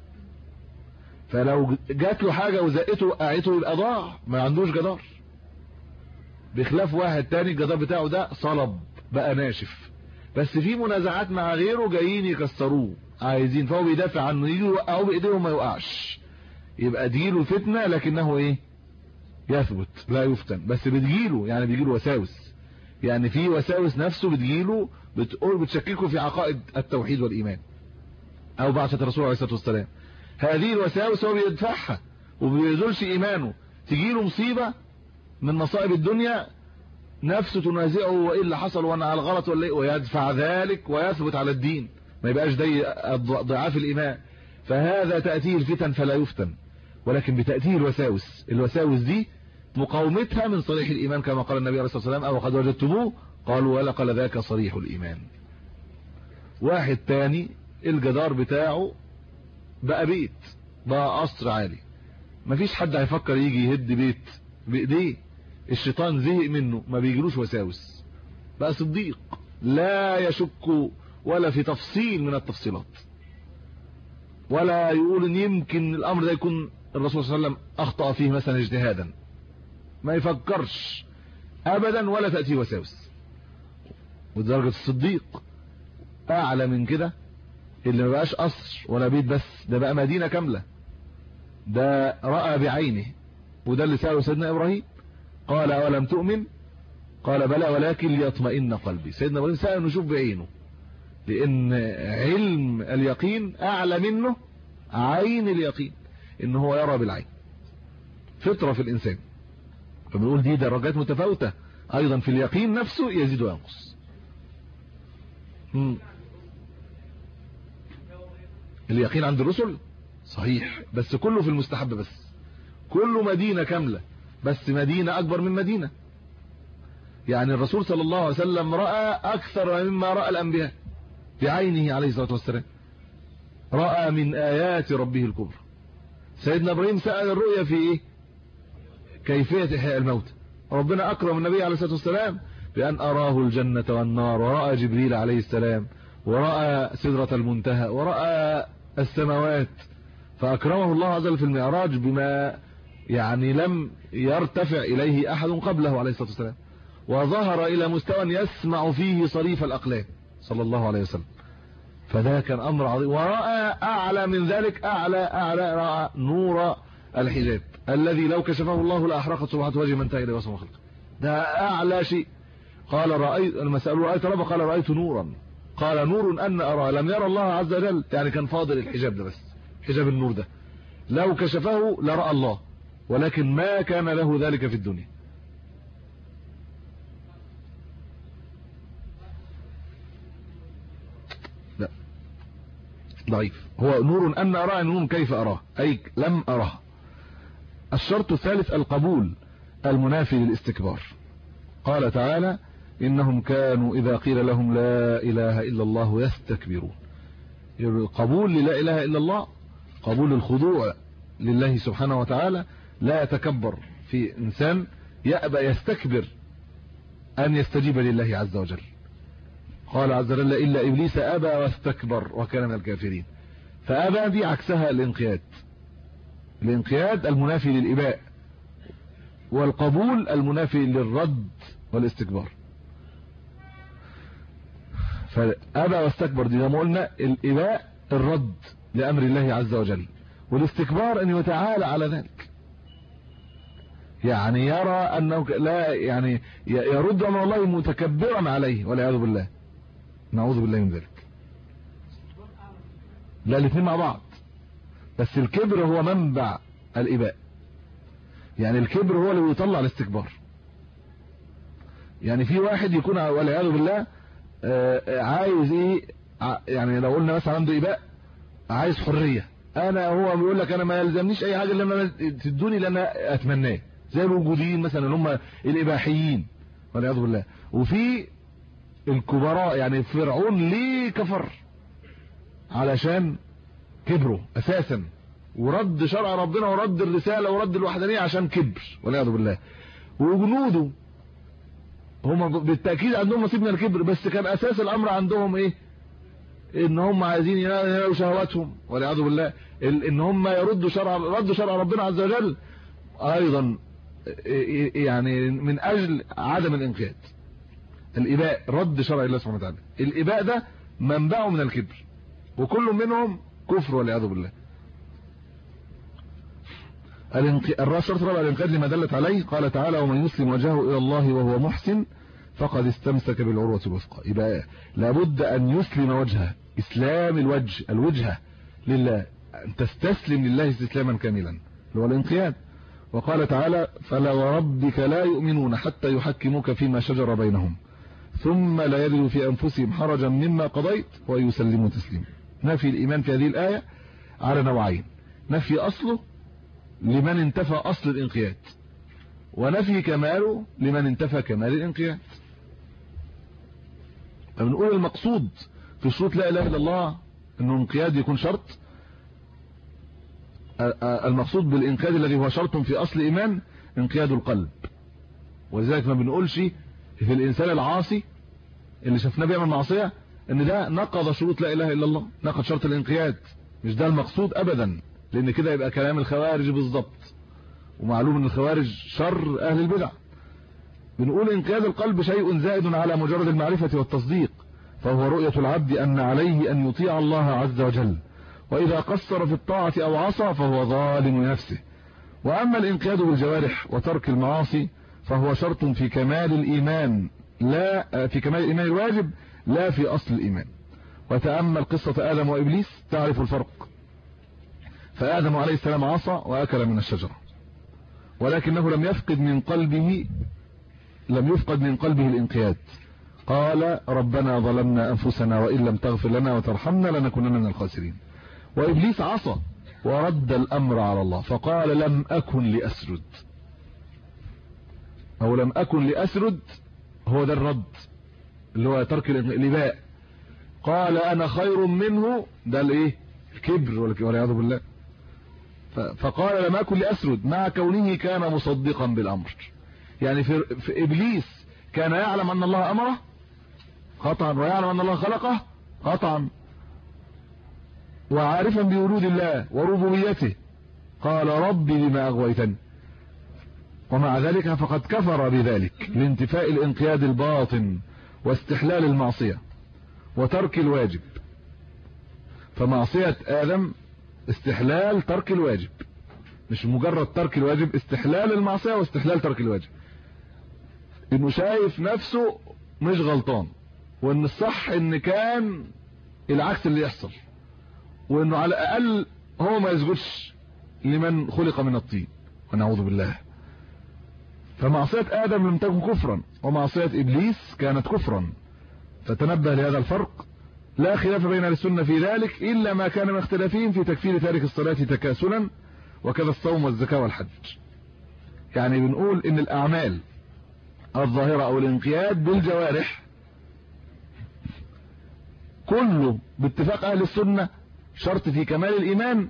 Speaker 4: فلو جات له حاجه وزقته وقعته يبقى ضاع، ما عندوش جدار. بخلاف واحد تاني الجدار بتاعه ده صلب بقى ناشف، بس في منازعات مع غيره جايين يكسروه عايزين، فهو بيدافع عنه، يجي يوقعوه بايديهم ما يوقعش. يبقى تجيله فتنه لكنه ايه؟ يثبت لا يفتن. بس بتجيله يعني بيجيله وساوس، يعني في وساوس نفسه بتجيله بتشككه في عقائد التوحيد والإيمان أو بعثة الرسول عليه الصلاة والسلام. هذه الوساوس هو بيدفعها وبيزولش إيمانه. تجيله مصيبة من مصائب الدنيا نفسه تنازعه وإيه اللي حصل وأنا على الغلط ولا إيه، ويدفع ذلك ويثبت على الدين، ما يبقاش ده ضعاف الإيمان. فهذا تأتيه الفتن فلا يفتن، ولكن بتأتيه الوساوس. الوساوس دي مقاومتها من صريح الإيمان كما قال النبي عليه الصلاة والسلام أو قد وجدتموه قالوا ولقد ذاك صريح الإيمان. واحد تاني الجدار بتاعه بقى بيت، بقى قصر عالي، مفيش حد هيفكر يجي يهد بيت بإيديه، الشيطان زهق منه ما بيجلوش وساوس، بقى صديق لا يشك ولا في تفصيل من التفصيلات، ولا يقول ان يمكن الامر ده يكون الرسول صلى الله عليه وسلم اخطأ فيه مثلا اجتهادا، ما يفكرش ابدا ولا تأتي وساوس. ودرجة الصديق اعلى من كده، اللي ما بقاش قصر ولا بيت بس، ده بقى مدينة كاملة، ده رأى بعينه. وده اللي سأله سيدنا ابراهيم قال اولم تؤمن قال بلى ولكن ليطمئن قلبي. سيدنا ابراهيم سأل نشوف بعينه، لان علم اليقين اعلى منه عين اليقين، ان هو يرى بالعين، فطرة في الانسان. فبنقول دي درجات متفاوتة ايضا في اليقين نفسه، يزيد وينقص. اليقين عند الرسل صحيح، بس كله في المستحب، بس كله مدينة كاملة، بس مدينة اكبر من مدينة. يعني الرسول صلى الله عليه وسلم رأى اكثر مما رأى الانبياء بعينه عليه الصلاة والسلام، رأى من آيات ربه الكبرى. سيدنا ابراهيم سأل الرؤيا في ايه؟ كيفية احياء الموت. ربنا اكرم النبي عليه الصلاة والسلام بأن أراه الجنة والنار، ورأى جبريل عليه السلام، ورأى سدرة المنتهى، ورأى السماوات. فأكرمه الله عز وجل في المعراج بما يعني لم يرتفع إليه أحد قبله عليه الصلاة والسلام، وظهر إلى مستوى يسمع فيه صريف الأقلام صلى الله عليه وسلم. فده كان أمر عظيم. ورأى أعلى من ذلك، أعلى رأى نور الحجاب الذي لو كشفه الله لأحرقت سبحة وجه من انتهى إليه وصف خلقه. ده أعلى شيء. قال رأيت المسألة رأيت ربا قال رأيت نورا، قال نور أن أرى، لم يرى الله عز وجل، يعني كان فاضل الحجاب ده بس، حجاب النور ده لو كشفه لرأى الله، ولكن ما كان له ذلك في الدنيا. لا ضعيف. هو نور أن أرى، نور كيف أراه، أي لم أراه. الشرط الثالث القبول المنافي للاستكبار. قال تعالى إنهم كانوا إذا قيل لهم لا إله إلا الله يستكبرون. القبول للا إله إلا الله قبول الخضوع لله سبحانه وتعالى، لا يتكبر في إنسان يأبى يستكبر أن يستجيب لله عز وجل. قال عز وجل إلا إبليس أبى واستكبر وكان من الكافرين. فأبى دي عكسها الانقياد. الانقياد المنافي للإباء، والقبول المنافي للرد والاستكبار. فأبى واستكبر دي زي ما قلنا الإباء الرد لأمر الله عز وجل، والاستكبار أن يتعالى على ذلك، يعني يرى أنه لا يعني يرد أمر الله متكبرا عليه والعياذ بالله، نعوذ بالله من ذلك. لا الاثنين مع بعض، بس الكبر هو منبع الإباء، يعني الكبر هو اللي بيطلع الاستكبار. يعني في واحد يكون والعياذ بالله عايز ايه، يعني لو قلنا مثلا عنده إباء عايز حرية، هو بيقول لك انا ما يلزمنيش اي حاجه الا تدوني اللي انا اتمناه، زي الوجوديين مثلا اللي هم الاباحيين والعياذ بالله. وفي الكبراء يعني فرعون ليه كفر علشان كبره اساسا، ورد شرع ربنا ورد الرساله ورد الوحدانيه عشان كبر والعياذ بالله. وجنوده هم بالتاكيد عندهم نصيب من الكبر، بس كان اساس الامر عندهم ايه؟ ان هم عايزين ينالوا شهواتهم والعياذ بالله، ان هم يردوا شرع ربنا عز وجل ايضا، يعني من اجل عدم الانقياد. الاباء رد شرع الله سبحانه وتعالى، الاباء ده منبعه من الكبر، وكل منهم كفر والعياذ بالله. الشرط الرابع الانقياد لما دلت عليه، قال تعالى ومن يسلم وجهه الى الله وهو محسن فقد استمسك بالعروة الوثقى. يبقى لابد ان يسلم وجهه، اسلام الوجهه لله، ان تستسلم لله استسلاما كاملا اللي هو الانقياد. وقال تعالى فلا وربك لا يؤمنون حتى يحكموك فيما شجر بينهم ثم لا يجدوا في انفسهم حرجا مما قضيت ويسلموا تسليما. نفي الايمان في هذه الايه على نوعين: نفي اصله لمن انتفى اصل الانقياد، ونفي كماله لمن انتفى كمال الانقياد. فبنقول المقصود في شروط لا اله الا الله انه الانقياد يكون شرط. المقصود بالانقياد الذي هو شرط في اصل الايمان انقياد القلب، ولذلك ما بنقولش في الانسان العاصي اللي شفناه بيعمل معصيه ان ده نقض شروط لا اله الا الله، نقض شرط الانقياد، مش ده المقصود ابدا، لان كده يبقى كلام الخوارج بالظبط، ومعلوم ان الخوارج شر اهل البدع. بنقول انقياد القلب شيء زائد على مجرد المعرفة والتصديق، فهو رؤية العبد ان عليه ان يطيع الله عز وجل، واذا قصر في الطاعة او عصى فهو ظالم لنفسه. واما الانقياد بالجوارح وترك المعاصي فهو شرط في كمال الايمان، لا في كمال الايمان الواجب لا في اصل الايمان. وتأمل قصة ادم وابليس تعرف الفرق. فادم عليه السلام عصى واكل من الشجرة، ولكنه لم يفقد من قلبه الانقياد. قال ربنا ظلمنا انفسنا وان لم تغفر لنا وترحمنا لنكونن من الخاسرين. وابليس عصى ورد الامر على الله فقال لم اكن لاسجد، او لم اكن لاسجد، هو ده الرد اللي هو ترك الاباء. قال انا خير منه، ده الايه؟ الكبر والعياذ بالله. فقال لم اكن لاسجد مع كونه كان مصدقا بالامر. يعني في ابليس كان يعلم ان الله امره قطعا، ويعلم ان الله خلقه قطعا، وعارفا بوجود الله وربوبيته، قال ربي بما اغويتني، ومع ذلك فقد كفر بذلك لانتفاء الانقياد الباطن واستحلال المعصية وترك الواجب. فمعصية آدم استحلال ترك الواجب، مش مجرد ترك الواجب، استحلال المعصية واستحلال ترك الواجب، انه شايف نفسه مش غلطان، وان الصح ان كان العكس اللي يحصل، وانه على الاقل هو ما يسجدش لمن خلق من الطين، ونعوذ بالله. فمعصية آدم لم تكن كفرا، ومعصية إبليس كانت كفرا. فتنبه لهذا الفرق، لا خلاف بين السنة في ذلك إلا ما كان من اختلافهم في تكفير تارك الصلاة تكاسلا، وكذا الصوم والزكاة والحج. يعني بنقول إن الأعمال الظاهرة أو الانقياد بالجوارح كله باتفاق أهل السنة شرط في كمال الإيمان،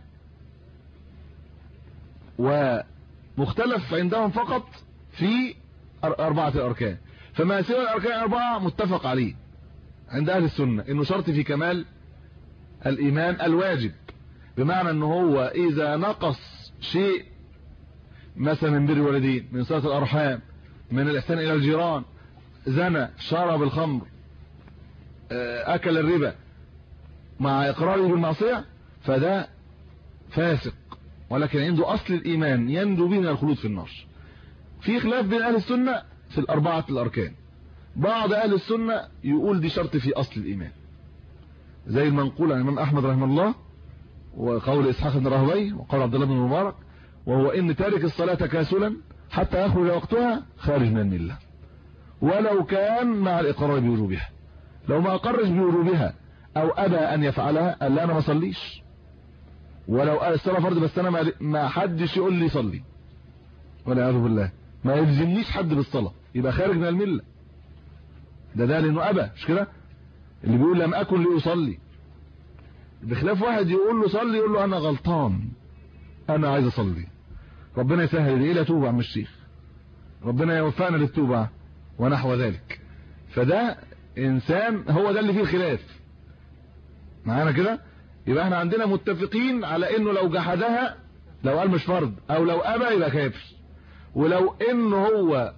Speaker 4: ومختلف عندهم فقط في 4 أركان. فما سوى الأركان 4 متفق عليه عند اهل السنه انه شرط في كمال الايمان الواجب، بمعنى انه هو اذا نقص شيء مثلا من بر الوالدين، من صلة الارحام، من الاحسان الى الجيران، زنى، شرب الخمر، اكل الربا، مع اقراره بالمعصيه، فده فاسق، ولكن عنده اصل الايمان ينجو به من الخلود في النار. في خلاف بين اهل السنه في الاربعه الاركان. بعض اهل السنه يقول دي شرط في اصل الايمان، زي المنقول عن الامام احمد رحمه الله، وقول اسحاق بن راهويه، وقول عبد الله بن المبارك، وهو ان تارك الصلاه تكاسلا حتى يخرج وقتها خارج من المله، ولو كان مع الاقرار بوجوبها. لو ما اقرش بوجوبها او ابى ان يفعلها، قال لا انا ما اصليش، ولو قال الصلاه فرض بس انا ما حدش يقول لي صلي، والعياذ بالله، ما يلزمنيش حد بالصلاه، يبقى خارج من المله. ده لانه ابى، مش كده؟ اللي بيقول لم اكن لاصلي، بخلاف واحد يقول له صلي، يقول له انا غلطان، انا عايز اصلي، ربنا يسهل لي الى توبه عم الشيخ، ربنا يوفقنا للتوبه ونحو ذلك. فده انسان، هو ده اللي فيه الخلاف معانا كده. يبقى احنا عندنا متفقين على انه لو جحدها، لو قال مش فرض، او لو ابى يبقى كافر. ولو انه هو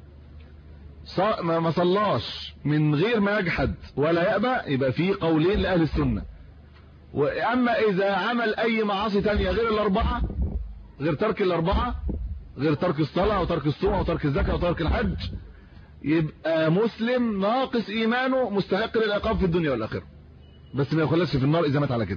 Speaker 4: ما صلاش من غير ما يجحد ولا يأبى، يبقى فيه قولين لأهل السنة. واما اذا عمل اي معاصي تانية غير الاربعة، غير ترك الاربعة، غير ترك الصلاة او ترك الصوم او ترك الزكاة او ترك الحج، يبقى مسلم ناقص ايمانه مستحق للعقاب في الدنيا والاخرة، بس ما يخلصش في النار اذا مات على كده.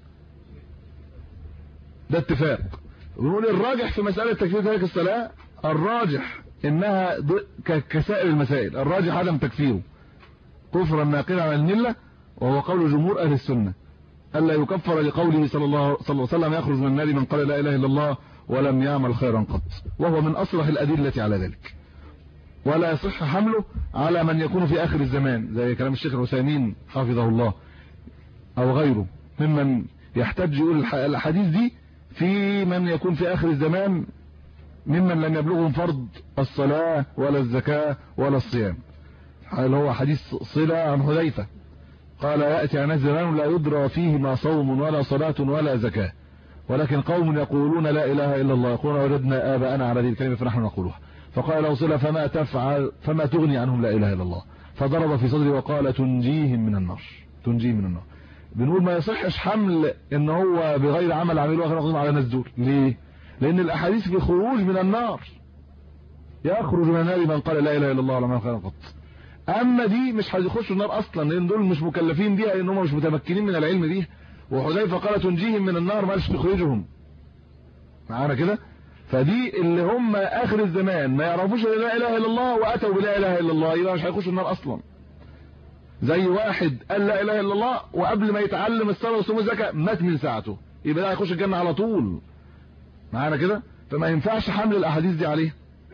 Speaker 4: ده اتفاق. ونقول الراجح في مسألة تكفير تارك الصلاة، الراجح انها كسائر المسائل، الراجح عدم تكفيره كفرا ناقلا عن المله، وهو قول جمهور اهل السنه الا يكفر لقوله صلى الله عليه وسلم يخرج من النار من قال لا اله الا الله ولم يعمل خيرا قط، وهو من اصرح الادله على ذلك. ولا يصح حمله على من يكون في اخر الزمان، زي كلام الشيخ العثيمين حفظه الله او غيره ممن يحتاج يقول الاحاديث دي في من يكون في اخر الزمان ممن لم يبلغهم فرض الصلاة ولا الزكاة ولا الصيام، اللي هو حديث صلة عن حذيفة قال يأتي على زمان لا يدرى فيه ما صوم ولا صلاة ولا زكاة، ولكن قوم يقولون لا إله إلا الله، يقولون وجدنا آباءنا على هذه الكلمة فنحن نقولها، فقال لو صلة فما تفعل فما تغني عنهم لا إله إلا الله، فضرب في صدري وقال تنجيهم من النار، تنجيهم من النار. بنقول ما يصحش حمل ان هو بغير عمل عمله واخر نقدم على الناس دول. ليه؟ لان الاحاديث في خروج من النار، يخرج من النار من قال لا اله الا الله ولا خير قط. اما دي مش هيخشوا النار اصلا، لان دول مش مكلفين بيها، لان هم مش متمكنين من العلم بيها. وحذيفه قال تنجيهم من النار، مالش تخرجهم معانا كده. فدي اللي هم اخر الزمان ما يعرفوش لا اله الا الله واتوا بلا اله الا الله، يبقى مش هيخشوا النار اصلا. زي واحد قال لا اله الا الله وقبل ما يتعلم الصلاه والصوم والزكاه مات من ساعته، يبقى ده هيخش الجنه على طول معانا كده. فما ينفعش حمل الاحاديث دي عليه.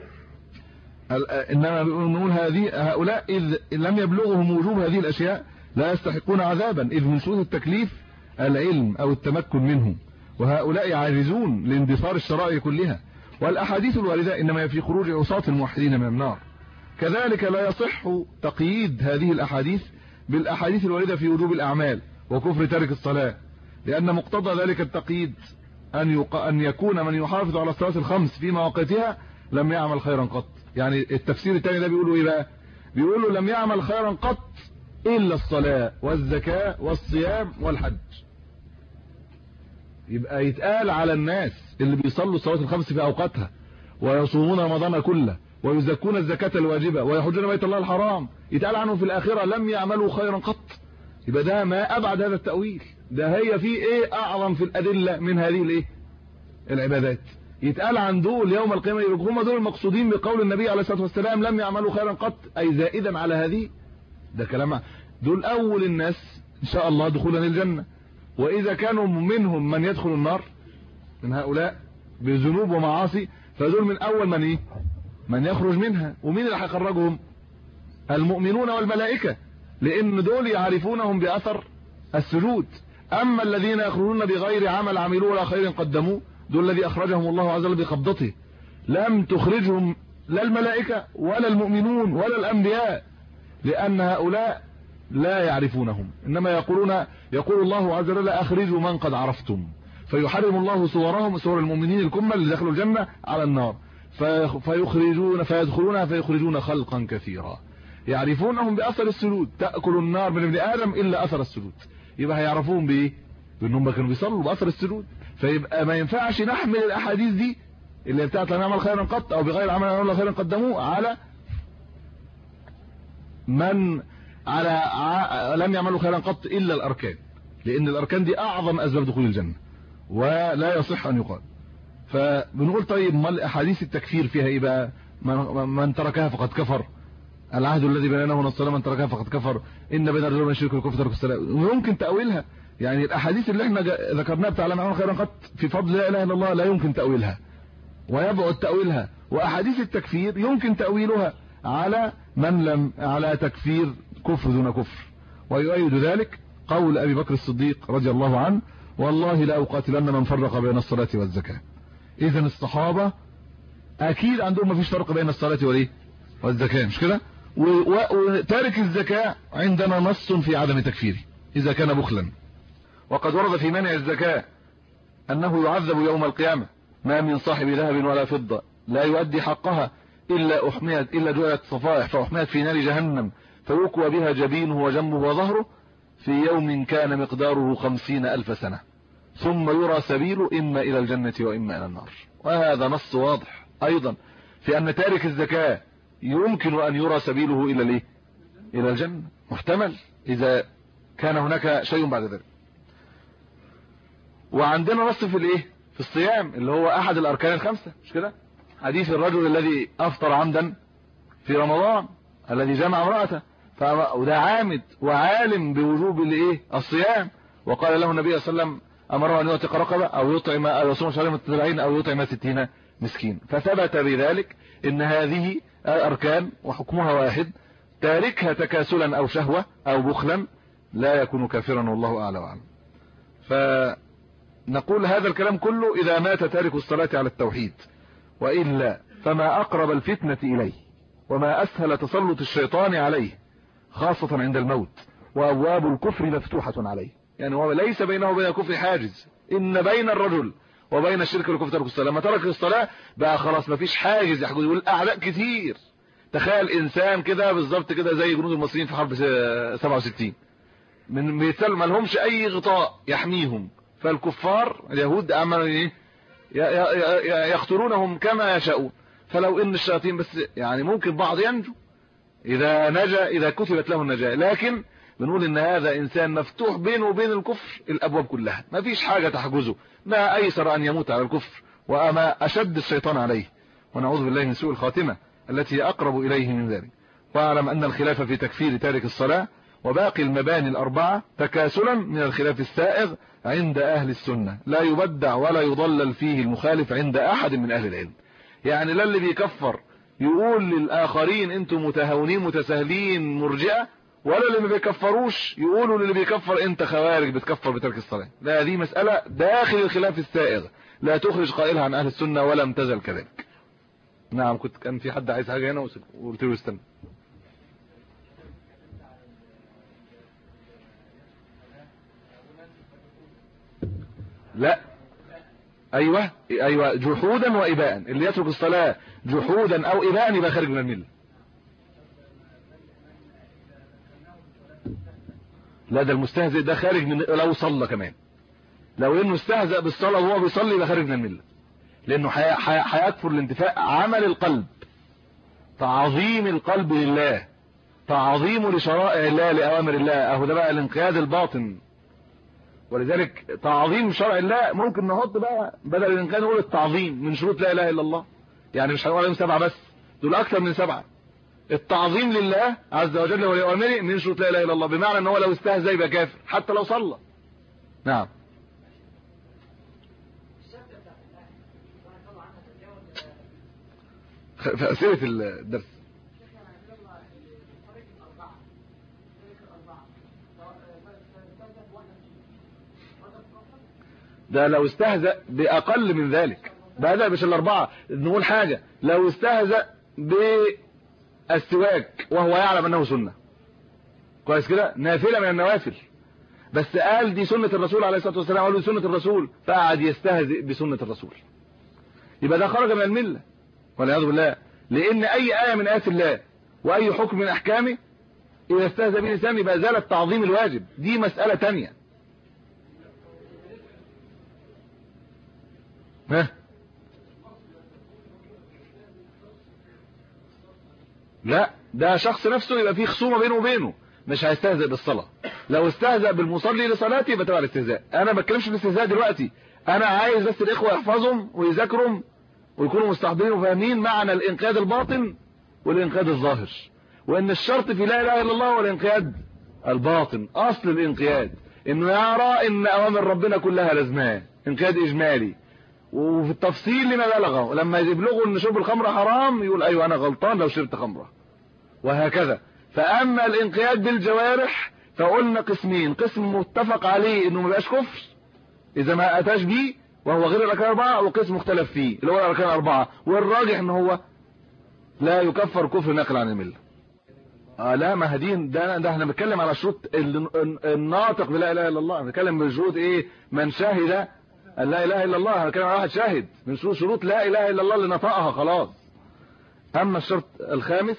Speaker 4: انما نقول هؤلاء اذ لم يبلغهم وجوب هذه الاشياء لا يستحقون عذابا، اذ من شروط التكليف العلم او التمكن منه، وهؤلاء عاجزون لاندثار الشرائع كلها. والاحاديث الوارده انما في خروج عصاة الموحدين من النار. كذلك لا يصح تقييد هذه الاحاديث بالاحاديث الوارده في وجوب الاعمال وكفر تارك الصلاه، لان مقتضى ذلك التقييد ان يكون من يحافظ على الصلاه الخمس في مواقيتها لم يعمل خيرا قط. يعني التفسير الثاني ده بيقولوا ايه بقى؟ بيقولوا لم يعمل خيرا قط الا الصلاه والزكاه والصيام والحج. يبقى يتقال على الناس اللي بيصلوا الصلاه الخمس في اوقاتها ويصومون رمضان كله ويزكون الزكاه الواجبه ويحجون بيت الله الحرام، يتقال عنهم في الاخره لم يعملوا خيرا قط. يبقى ده ما ابعد هذا التاويل، ده هي في ايه اعظم في الادله من هذه الايه العبادات. يتقال عن دول يوم القيامه هم دول المقصودين بقول النبي عليه الصلاه والسلام لم يعملوا خيرا قط، اي زائدا على هذه. ده كلام دول اول الناس ان شاء الله دخولا الجنه. واذا كانوا منهم من يدخل النار من هؤلاء بذنوب ومعاصي، فدول من اول من ايه من يخرج منها. ومين اللي هيخرجهم؟ المؤمنون والملائكه، لان دول يعرفونهم باثر السجود. اما الذين يخرجون بغير عمل عملوا ولا خير قدموه، دول الذي اخرجهم الله عز وجل بقبضته، لم تخرجهم لا الملائكه ولا المؤمنون ولا الانبياء، لان هؤلاء لا يعرفونهم، إنما يقول الله عز وجل أخرجوا من قد عرفتم، فيحرم الله صورهم، صور المؤمنين الكمل اللي دخلوا الجنة على النار، فيخرجون خلقا كثيرا يعرفونهم بأثر السجود. تأكل النار من ابن آدم إلا أثر السجود. يبقى هيعرفوهم بإيه؟ بأنهم كانوا بيصلوا بأثر السجود. فيبقى ما ينفعش نحمل الأحاديث دي اللي بتاعت لا نعمل خيرا قط أو بغير عمل نعمل خيرا قدموه على من لم يعملوا خيرا قط إلا الأركان، لأن الأركان دي أعظم أسباب دخول الجنة ولا يصح أن يقال. فبنقول طيب ما الأحاديث التكفير فيها إيه بقى؟ من تركها فقد كفر، العهد الذي بيننا والصلاة من تركها فقد كفر، إن بين الرجل من الشرك والكفر ترك الصلاة. ويمكن تأويلها، يعني الأحاديث اللي احنا ذكرناها بتاع لا نعمل خيرا قط في فضل لا إله إلا الله لا يمكن تأويلها ويبعد تأويلها. وأحاديث التكفير يمكن تأويلها على تكفير كفر دون كفر. ويؤيد ذلك قول أبي بكر الصديق رضي الله عنه: والله لا أقاتلن من فرق بين الصلاة والزكاة. إذا الصحابة أكيد عندهم ما فيش فرق بين الصلاة والزكاة، مش كده؟ وتارك الزكاة عندنا نص في عدم تكفيره إذا كان بخلا. وقد ورد في منع الزكاة أنه يعذب يوم القيامة: ما من صاحب ذهب ولا فضة لا يؤدي حقها إلا جعلت صفائح فأحميت في نار جهنم فيكوى بها جبينه وجنبه وظهره في يوم كان مقداره 50,000 سنة، ثم يرى سبيله إما إلى الجنة وإما إلى النار. وهذا نص واضح أيضا في أن تارك الزكاة يمكن أن يرى سبيله إلى الجنة، محتمل إذا كان هناك شيء بعد ذلك. وعندنا نص في الصيام اللي هو أحد الأركان الخمسة، مش كده؟ حديث الرجل الذي أفطر عمدا في رمضان الذي جمع امرأته، وده عامد وعالم بوجوب الصيام، وقال له النبي صلى الله عليه وسلم أمره أن يعتق رقبة أو يطعم أو يصوم شهرين متتابعين أو يطعم 60 مسكين. فثبت بذلك إن هذه الأركان وحكمها واحد، تاركها تكاسلا أو شهوة أو بخلا لا يكون كافرا، والله أعلى وأعلم. فنقول هذا الكلام كله إذا مات تارك الصلاة على التوحيد، وإلا فما أقرب الفتنة إليه وما أسهل تسلط الشيطان عليه خاصة عند الموت، وأبواب الكفر مفتوحة عليه. يعني هو ليس بينه وبين الكفر حاجز، إن بين الرجل وبين الشرك والكفر ترك الصلاة. لما ترك الصلاة بقى خلاص ما فيش حاجز يحجز، يقول أعداء كتير. تخيل إنسان كده بالظبط كده زي جنود المصريين في حرب 67 من مثال ما لهمش أي غطاء يحميهم، فالكفار اليهود عملوا يقتلونهم كما يشاءون. فلو ان الشياطين بس يعني ممكن بعض ينجو اذا نجا، اذا كتبت له النجاة، لكن بنقول ان هذا انسان مفتوح بينه وبين الكفر الابواب كلها، ما فيش حاجة تحجزه، ما ايسر ان يموت على الكفر وما اشد الشيطان عليه، ونعوذ بالله من سوء الخاتمة التي هي اقرب اليه من ذلك. واعلم ان الخلاف في تكفير تارك الصلاة وباقي المباني الاربعة تكاسلا من الخلاف السائغ عند اهل السنة، لا يبدع ولا يضلل فيه المخالف عند احد من اهل العلم. يعني لا اللي بيكفر يقول للآخرين انتم متهاونين متساهلين مرجئة، ولا اللي ما بيكفروش يقولوا للي بيكفر انت خوارج بتكفر بترك الصلاة. لا، هذه مسألة داخل الخلاف السائغ لا تخرج قائلها عن أهل السنة ولم تزل كذلك. نعم، كان في حد عايز حاجة هنا وقلت له استنى. لا، ايوه جحودا واباء. اللي يترك الصلاة جحودا او اباء يبقى خارج من المله. لا، ده المستهزئ ده خارج من، لو صلى كمان، لو انه استهزأ بالصلاة وهو بيصلي يبقى خارج من المله، لانه هيكفر الانتفاء عمل القلب، تعظيم القلب لله، تعظيمه لشرائع الله لأوامر الله، اهو ده بقى الانقياد الباطن. ولذلك تعظيم شرع الله ممكن نحط بقى بدل الانقياد نقول التعظيم من شروط لا اله الا الله. يعني مش هنقول عليهم 7 بس، دول اكثر من 7. التعظيم لله عز وجل ولأوامره من شروط لا اله الا الله، بمعنى ان هو لو استهزأ يبقى كافر حتى لو صلى. نعم. في أسئلة الدرس. ده لو استهزأ بأقل من ذلك، بهذا مش 4. نقول حاجة، لو استهزأ بالسواك وهو يعلم أنه سنة، كويس كده، نافلة من النوافل، بس قال دي سنة الرسول عليه الصلاة والسلام، قالوا دي سنة الرسول، فقعد يستهزئ بسنة الرسول، يبقى ده خرج من الملة والعياذ بالله. لأن أي آية من آيات الله وأي حكم من أحكامه إذا استهزأ به الإنسان يبقى زالت تعظيم الواجب، دي مسألة تانية. لا، ده شخص نفسه يبقى فيه خصومة بينه وبينه، مش هيستهزئ بالصلاة. لو استهزأ بالمصلي لصلاته يبقى تبع الاستهزاء. انا ما بتكلمش في الاستهزاء دلوقتي، انا عايز بس الاخوة يحفظهم ويذاكرهم ويكونوا مستحضرين وفاهمين معنى الانقياد الباطن والانقياد الظاهر، وان الشرط في لا اله الا الله هو الانقياد الباطن. اصل الانقياد انه يرى ان اوامر ربنا كلها لازماه، انقياد اجمالي، وفي التفصيل لما بلغه، لما يبلغوا ان شرب الخمر حرام يقول ايوه انا غلطان لو شربت خمره، وهكذا. فاما الانقياد بالجوارح فقلنا قسمين، قسم متفق عليه انه ما يبقاش كفر اذا ما اتاش بيه وهو غير الاركان الاربعه، وقسم مختلف فيه اللي هو الاركان الاربعه، والراجح ان هو لا يكفر كفر نقل عن المله. لا، ما هدين ده احنا بنتكلم على شروط الناطق بلا اله الا الله، بنتكلم بشروط ايه؟ من شهد ان لا اله الا الله، انا بتكلم على واحد شاهد من شروط لا اله الا الله اللي نطقها خلاص. اما الشرط الخامس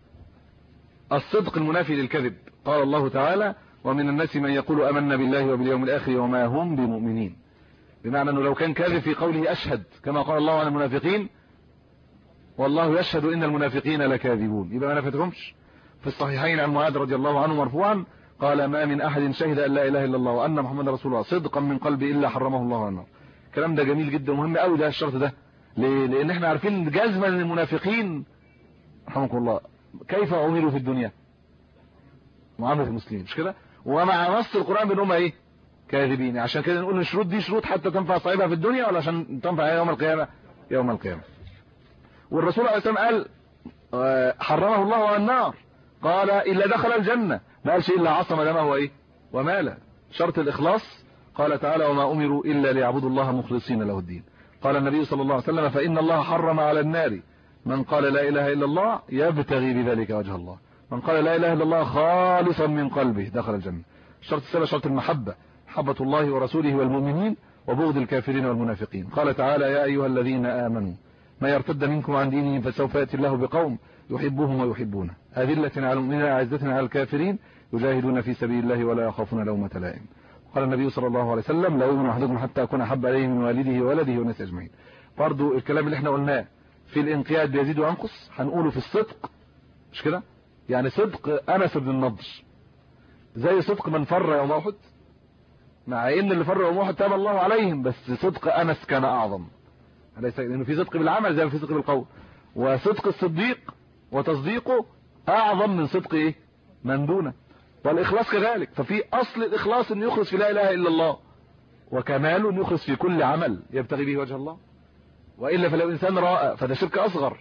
Speaker 4: الصدق المنافي للكذب، قال الله تعالى ومن الناس من يقول امنا بالله وباليوم الاخر وما هم بمؤمنين، بمعنى انه لو كان كاذب في قوله اشهد كما قال الله عن المنافقين والله يشهد ان المنافقين لكاذبون، يبقى ما نفتهمش. في الصحيحين عن معاذ رضي الله عنه مرفوعا قال ما من احد شهد ان لا اله الا الله وان محمد رسول الله صدقا من قلبه الا حرمه الله على النار. الكلام ده جميل جدا ومهم قوي ده الشرط ده. ليه؟ لان احنا عارفين جزما ان المنافقين رحمكم الله كيف عملوا في الدنيا معامله المسلمين، مش كده؟ ومع نص القران بانهم ايه؟ كاذبين. عشان كده نقول الشروط دي شروط حتى تنفع صاحبها في الدنيا ولا عشان تنفع يوم القيامه؟ يوم القيامه. والرسول عليه الصلاه والسلام قال حرمه الله على النار، قال الا دخل الجنه، ما قالش الا عصم دمه وايه؟ وماله. شرط الاخلاص قال تعالى وما امروا الا ليعبدوا الله مخلصين له الدين. قال النبي صلى الله عليه وسلم فان الله حرم على النار من قال لا اله الا الله يبتغي بذلك وجه الله، من قال لا اله الا الله خالصا من قلبه دخل الجنه. الشرط السابع شرط المحبه، محبه الله ورسوله والمؤمنين وبغض الكافرين والمنافقين. قال تعالى يا ايها الذين امنوا ما يرتد منكم عن دينه فسوف ياتي الله بقوم يحبهم ويحبونه أذلة على المؤمنين أعزة على الكافرين يجاهدون في سبيل الله ولا يخافون لومة لائم. قال النبي صلى الله عليه وسلم لا يؤمن أحدكم حتى أكون أحب إليه من والده وولده والناس أجمعين. برضو الكلام اللي احنا قلناه في الانقياد بيزيد وينقص هنقوله في الصدق، مش كده؟ يعني صدق أنس بن النضر زي صدق من فر يوم أحد، مع ان اللي فر يوم أحد تاب الله عليهم، بس صدق أنس كان أعظم، لأنه في صدق بالعمل زي ما في صدق بالقول. وصدق الصديق وتصديقه اعظم من صدق ايه؟ من دونه. والاخلاص كذلك، ففي اصل الاخلاص ان يخلص في لا اله الا الله، وكماله ان يخلص في كل عمل يبتغي به وجه الله، والا فلو انسان راى فده شرك اصغر.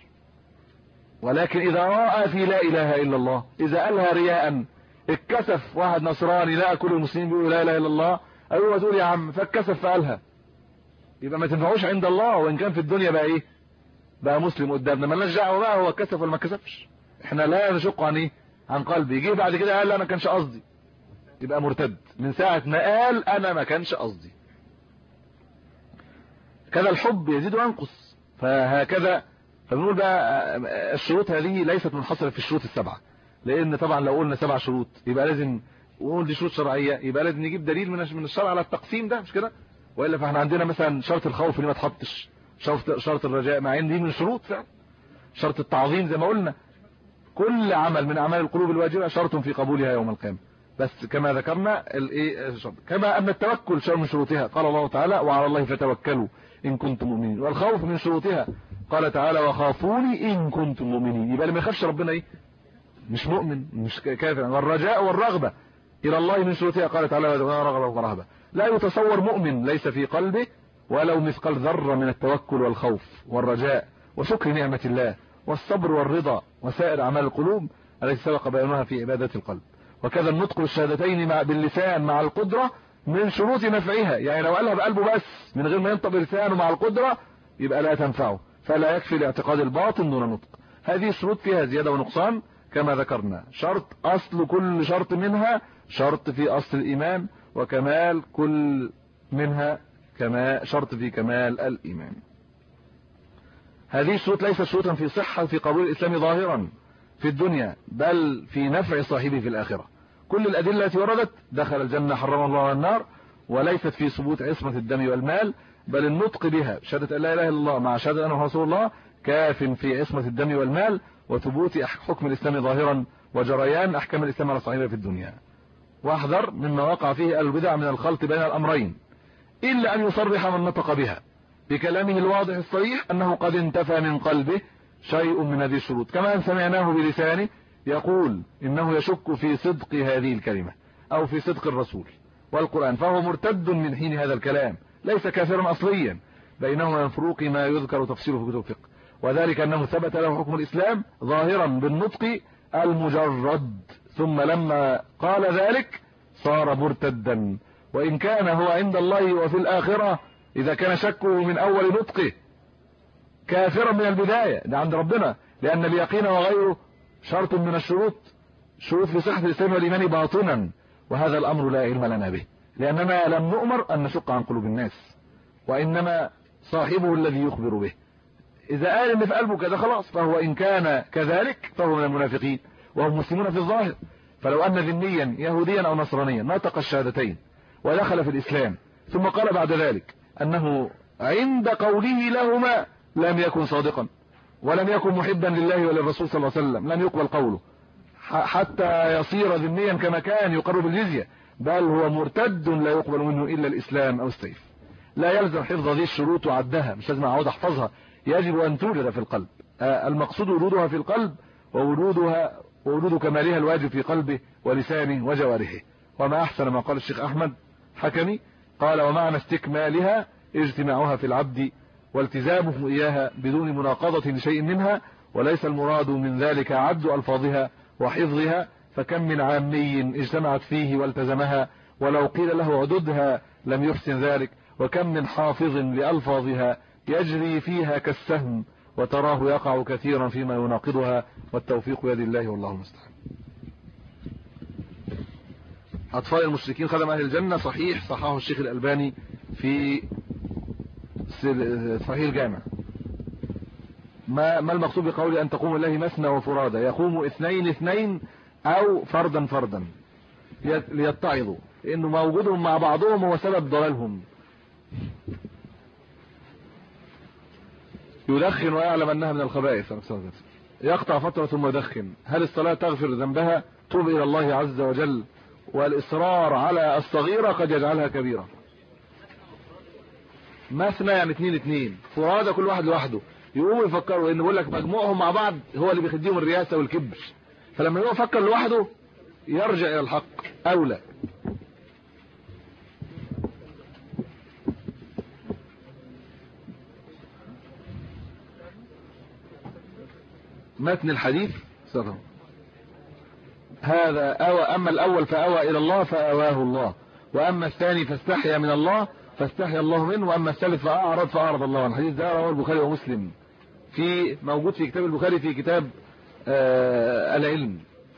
Speaker 4: ولكن اذا راى في لا اله الا الله، اذا قالها رياء، اتكسف واحد نصراني لا كل المسلمين بيقولوا لا اله الا الله، ايوه تقول يا عم، فاتكسف فقالها، يبقى ما تنفعوش عند الله، وان كان في الدنيا بقى ايه؟ بقى مسلم قدامنا، مالناش دعوه بقى هو كسف ولا ما كسفش، احنا لا نشق عن ايه؟ عن قلبي. يجي بعد كده قال لا ما كانش قصدي، يبقى مرتد من ساعه ما قال انا ما كانش قصدي. كذا الحب يزيد وينقص، فهكذا. فبنقول بقى الشروط هذه ليست منحصره في الشروط السبعه، لان طبعا لو قلنا 7 شروط يبقى لازم ونقول دي شروط شرعيه، يبقى لازم نجيب دليل من الشرع على التقسيم ده، مش كده؟ والا فاحنا عندنا مثلا شرط الخوف اللي ما اتحطش، شرط الرجاء مع ان دي من شروط فعلا، شرط التعظيم زي ما قلنا. كل عمل من اعمال القلوب الواجبه شرط في قبولها يوم القيامه، بس كما ذكرنا الايه كما ان التوكل شرط من شروطها، قال الله تعالى وعلى الله فتوكلوا ان كنتم مؤمنين. والخوف من شروطها، قال تعالى وخافوني ان كنتم مؤمنين، يبقى اللي ما يخافش ربنا ايه؟ مش مؤمن، مش كافر. والرجاء والرغبه الى الله من شروطها، قال تعالى رغبه ورهبه. لا يتصور مؤمن ليس في قلبه ولو مثقال ذره من التوكل والخوف والرجاء وشكر نعمه الله والصبر والرضا وسائر اعمال القلوب التي سبق بيانها في عباده القلب. وكذا النطق بالشهادتين باللسان مع القدره من شروط نفعها، يعني لو قالها بقلبه بس من غير ما ينطق بلسانه مع القدره يبقى لا تنفعه، فلا يكفي لاعتقاد الباطن دون نطق. هذه الشروط فيها زياده ونقصان، كما ذكرنا، شرط أصل كل شرط منها شرط في أصل الإيمان، وكمال كل منها كما شرط في كمال الإيمان. هذه الشروط ليست شروطا في صحة في قبول الإسلام ظاهرا في الدنيا، بل في نفع صاحبه في الآخرة. كل الأدلة التي وردت دخل الجنة حرم الله النار، وليست في ثبوت عصمة الدم والمال، بل النطق بها شهادة لا إله إلا الله مع شهادة أنه رسول الله كاف في عصمة الدم والمال وثبوت حكم الإسلام ظاهرا وجريان أحكام الإسلام على صاحبه في الدنيا. واحذر مما وقع فيه أهل البدع من الخلط بين الأمرين، إلا أن يصرح من نطق بها بكلامه الواضح الصريح أنه قد انتفى من قلبه شيء من هذه الشروط، كما أن سمعناه بلسانه يقول إنه يشك في صدق هذه الكلمة أو في صدق الرسول والقرآن، فهو مرتد من حين هذا الكلام، ليس كافرا أصليا، بينهما من فروق ما يذكر تفصيله في كتب الفقه، وذلك أنه ثبت له حكم الإسلام ظاهرا بالنطق المجرد، ثم لما قال ذلك صار مرتدا، وإن كان هو عند الله وفي الآخرة إذا كان شكه من أول نطقه كافرا من البداية، ده عند ربنا، لأن اليقين وغيره شرط من الشروط، شروط في صحة الإسلام والإيمان باطنا، وهذا الأمر لا علم لنا به، لأننا لم نؤمر أن نشق عن قلوب الناس، وإنما صاحبه الذي يخبر به. إذا قال إن في قلبه كذا خلاص، فهو إن كان كذلك فهو من المنافقين، وهم مسلمون في الظاهر. فلو أن ذميا يهوديا أو نصرانيا نطق الشهادتين ودخل في الإسلام ثم قال بعد ذلك أنه عند قوله لهما لم يكن صادقا ولم يكن محبا لله وللرسول صلى الله عليه وسلم، لم يقبل قوله حتى يصير ذميا كما كان يقرب الجزية، بل هو مرتد لا يقبل منه إلا الإسلام أو السيف. لا يلزم حفظ هذه الشروط وعدها، مش لازم أعود أحفظها، يجب أن توجد في القلب. المقصود وجودها في القلب، ووجود كمالها الواجب في قلبه ولسانه وجوارحه. وما أحسن ما قال الشيخ أحمد حكمي، قال: ومعنى استكمالها اجتماعها في العبد والتزامه إياها بدون مناقضة لشيء منها، وليس المراد من ذلك عد ألفاظها وحفظها، فكم من عامي اجتمعت فيه والتزمها ولو قيل له عددها لم يحسن ذلك، وكم من حافظ لألفاظها يجري فيها كالسهم وتراه يقع كثيرا فيما يناقضها، والتوفيق بيد الله والله المستعان. أطفال المشركين خدم أهل الجنة صحيح، صححه الشيخ الألباني في صحيح الجامع. ما المقصود بقول أن تقوم الله مثنى وفرادى؟ يقوم اثنين اثنين أو فردا فردا ليتعظوا، لأنه موجودهم مع بعضهم هو سبب ضلالهم. يدخن ويعلم أنها من الخبائث، يقطع فترة ثم يدخن، هل الصلاة تغفر ذنبها؟ توب إلى الله عز وجل، والإصرار على الصغيرة قد يجعلها كبيرة. مثنى يعني اثنين اثنين، فرادى كل واحد لوحده، يقوموا يفكروا، إن بقول لك مجموعهم مع بعض هو اللي بيخديهم الرياسة والكبر، فلما هو فكر لوحده يرجع إلى الحق أولى. متن الحديث هذا أما الأول فأوى إلى الله فأواه الله، وأما الثاني فاستحيا من الله فاستحيا الله منه، وأما الثالث فأعرض الله عنه. الحديث ده رواه البخاري ومسلم، موجود في كتاب البخاري في كتاب العلم.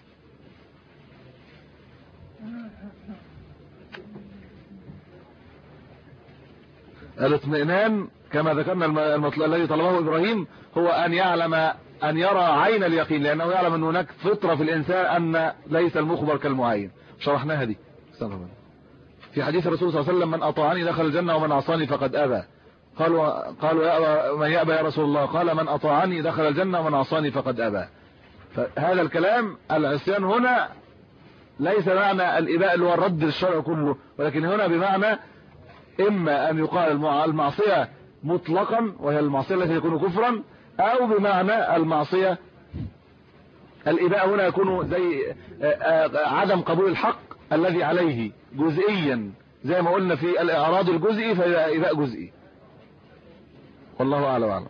Speaker 4: الاطمئنان كما ذكرنا المطلب الذي طلبه إبراهيم هو أن يرى عين اليقين، لأنه يعلم أن هناك فطرة في الإنسان أن ليس المخبر كالمعين. شرحناها دي في حديث الرسول صلى الله عليه وسلم: من أطاعني دخل الجنة ومن عصاني فقد أبى. قالوا من يأبى يا رسول الله؟ قال: من أطاعني دخل الجنة ومن عصاني فقد أبى. فهذا الكلام العصيان هنا ليس معنى الإباء اللي هو الرد للشرع كله، ولكن هنا بمعنى إما أن يقال المعصية مطلقا وهي المعصية التي يكون كفرا، أو بمعنى المعصية الإباء هنا يكون زي عدم قبول الحق الذي عليه جزئيا، زي ما قلنا في الإعراض الجزئي فإذا إباء جزئي. والله أعلم وأعلم.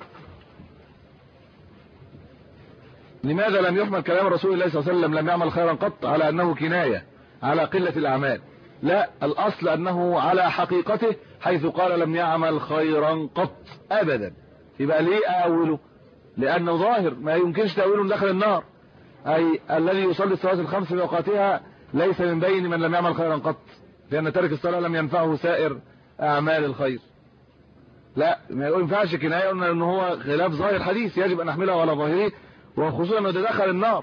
Speaker 4: لماذا لم يحمل كلام رسول الله صلى الله عليه وسلم لم يعمل خيرا قط على أنه كناية على قلة الأعمال؟ لا، الأصل أنه على حقيقته، حيث قال لم يعمل خيرا قط أبدا. يبقى ليه أأوله؟ لأنه ظاهر ما يمكنش تأويله داخل النار. أي الذي يصلي الصلاة الخمس في وقتها ليس من بين من لم يعمل خيرا قط، لأن ترك الصلاة لم ينفعه سائر أعمال الخير. لا، ما ينفعش كناية، قلنا ان هو خلاف ظاهر الحديث، يجب ان نحمله على ظاهره، وخصوصا انه دخل النار.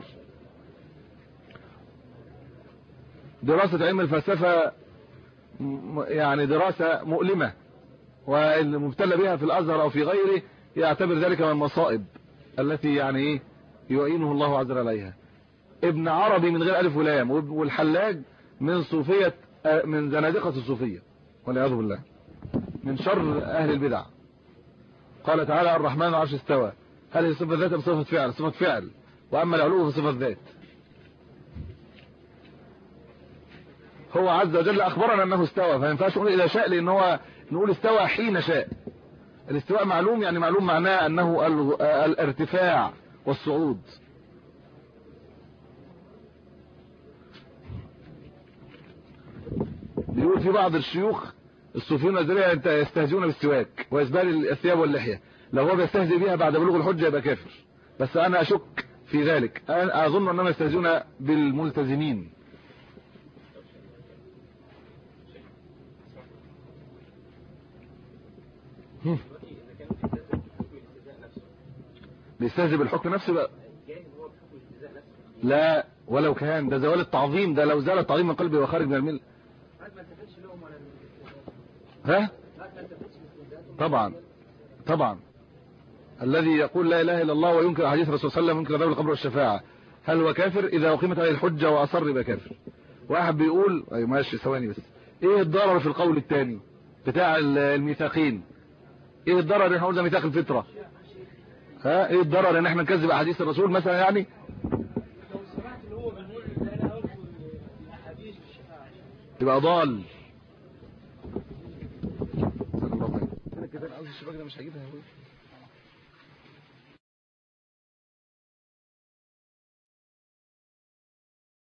Speaker 4: دراسة علم الفلسفة يعني دراسة مؤلمة، والمبتلى بها في الازهر او في غيره يعتبر ذلك من المصائب التي يعني ايه يعينه الله عز وجل عليها. ابن عربي من غير الف ولام، والحلاج من صوفية، من زنادقة الصوفية والعياذ بالله، من شر اهل البدع. قال تعالى الرحمن على العرش استوى، هل هي صفة ذات ام صفة فعل؟ صفة فعل، واما العلو فصفة ذات. هو عز وجل اخبرنا انه استوى، فما ينفعش نقول اذا شاء، لان هو نقول استوى حين شاء. الاستواء معلوم، يعني معلوم معناه انه الارتفاع والصعود. بيقول في بعض الشيوخ الصوفيين والزريعة يستهزئون بالسواك واسبال الثياب واللحية، لو هو بيستهزئ بها بعد بلوغ الحجة يبقى كافر، بس انا اشك في ذلك، انا اظن انهم يستهزئون بالملتزمين. بيستهزئ بالحكم نفسه بقى؟ لا، ولو كان ده زوال التعظيم، ده لو زال التعظيم من قلبي وخارج من المله. ها؟ طبعا طبعا. الذي يقول لا اله الا الله وينكر حديث الرسول صلى الله عليه وسلم، ينكر عذاب القبر والشفاعه، هل هو كافر؟ اذا اقيمت عليه الحجه واصر يبقى كافر. واحد بيقول ايوه ماشي ثواني بس، ايه الضرر في القول الثاني بتاع الميثاقين؟ ايه الضرر ان احنا قلنا ميثاق الفطره؟ ها، ايه الضرر ان احنا نكذب احاديث الرسول مثلا؟ يعني يبقى ضال. الشباك ده مش هجيبها.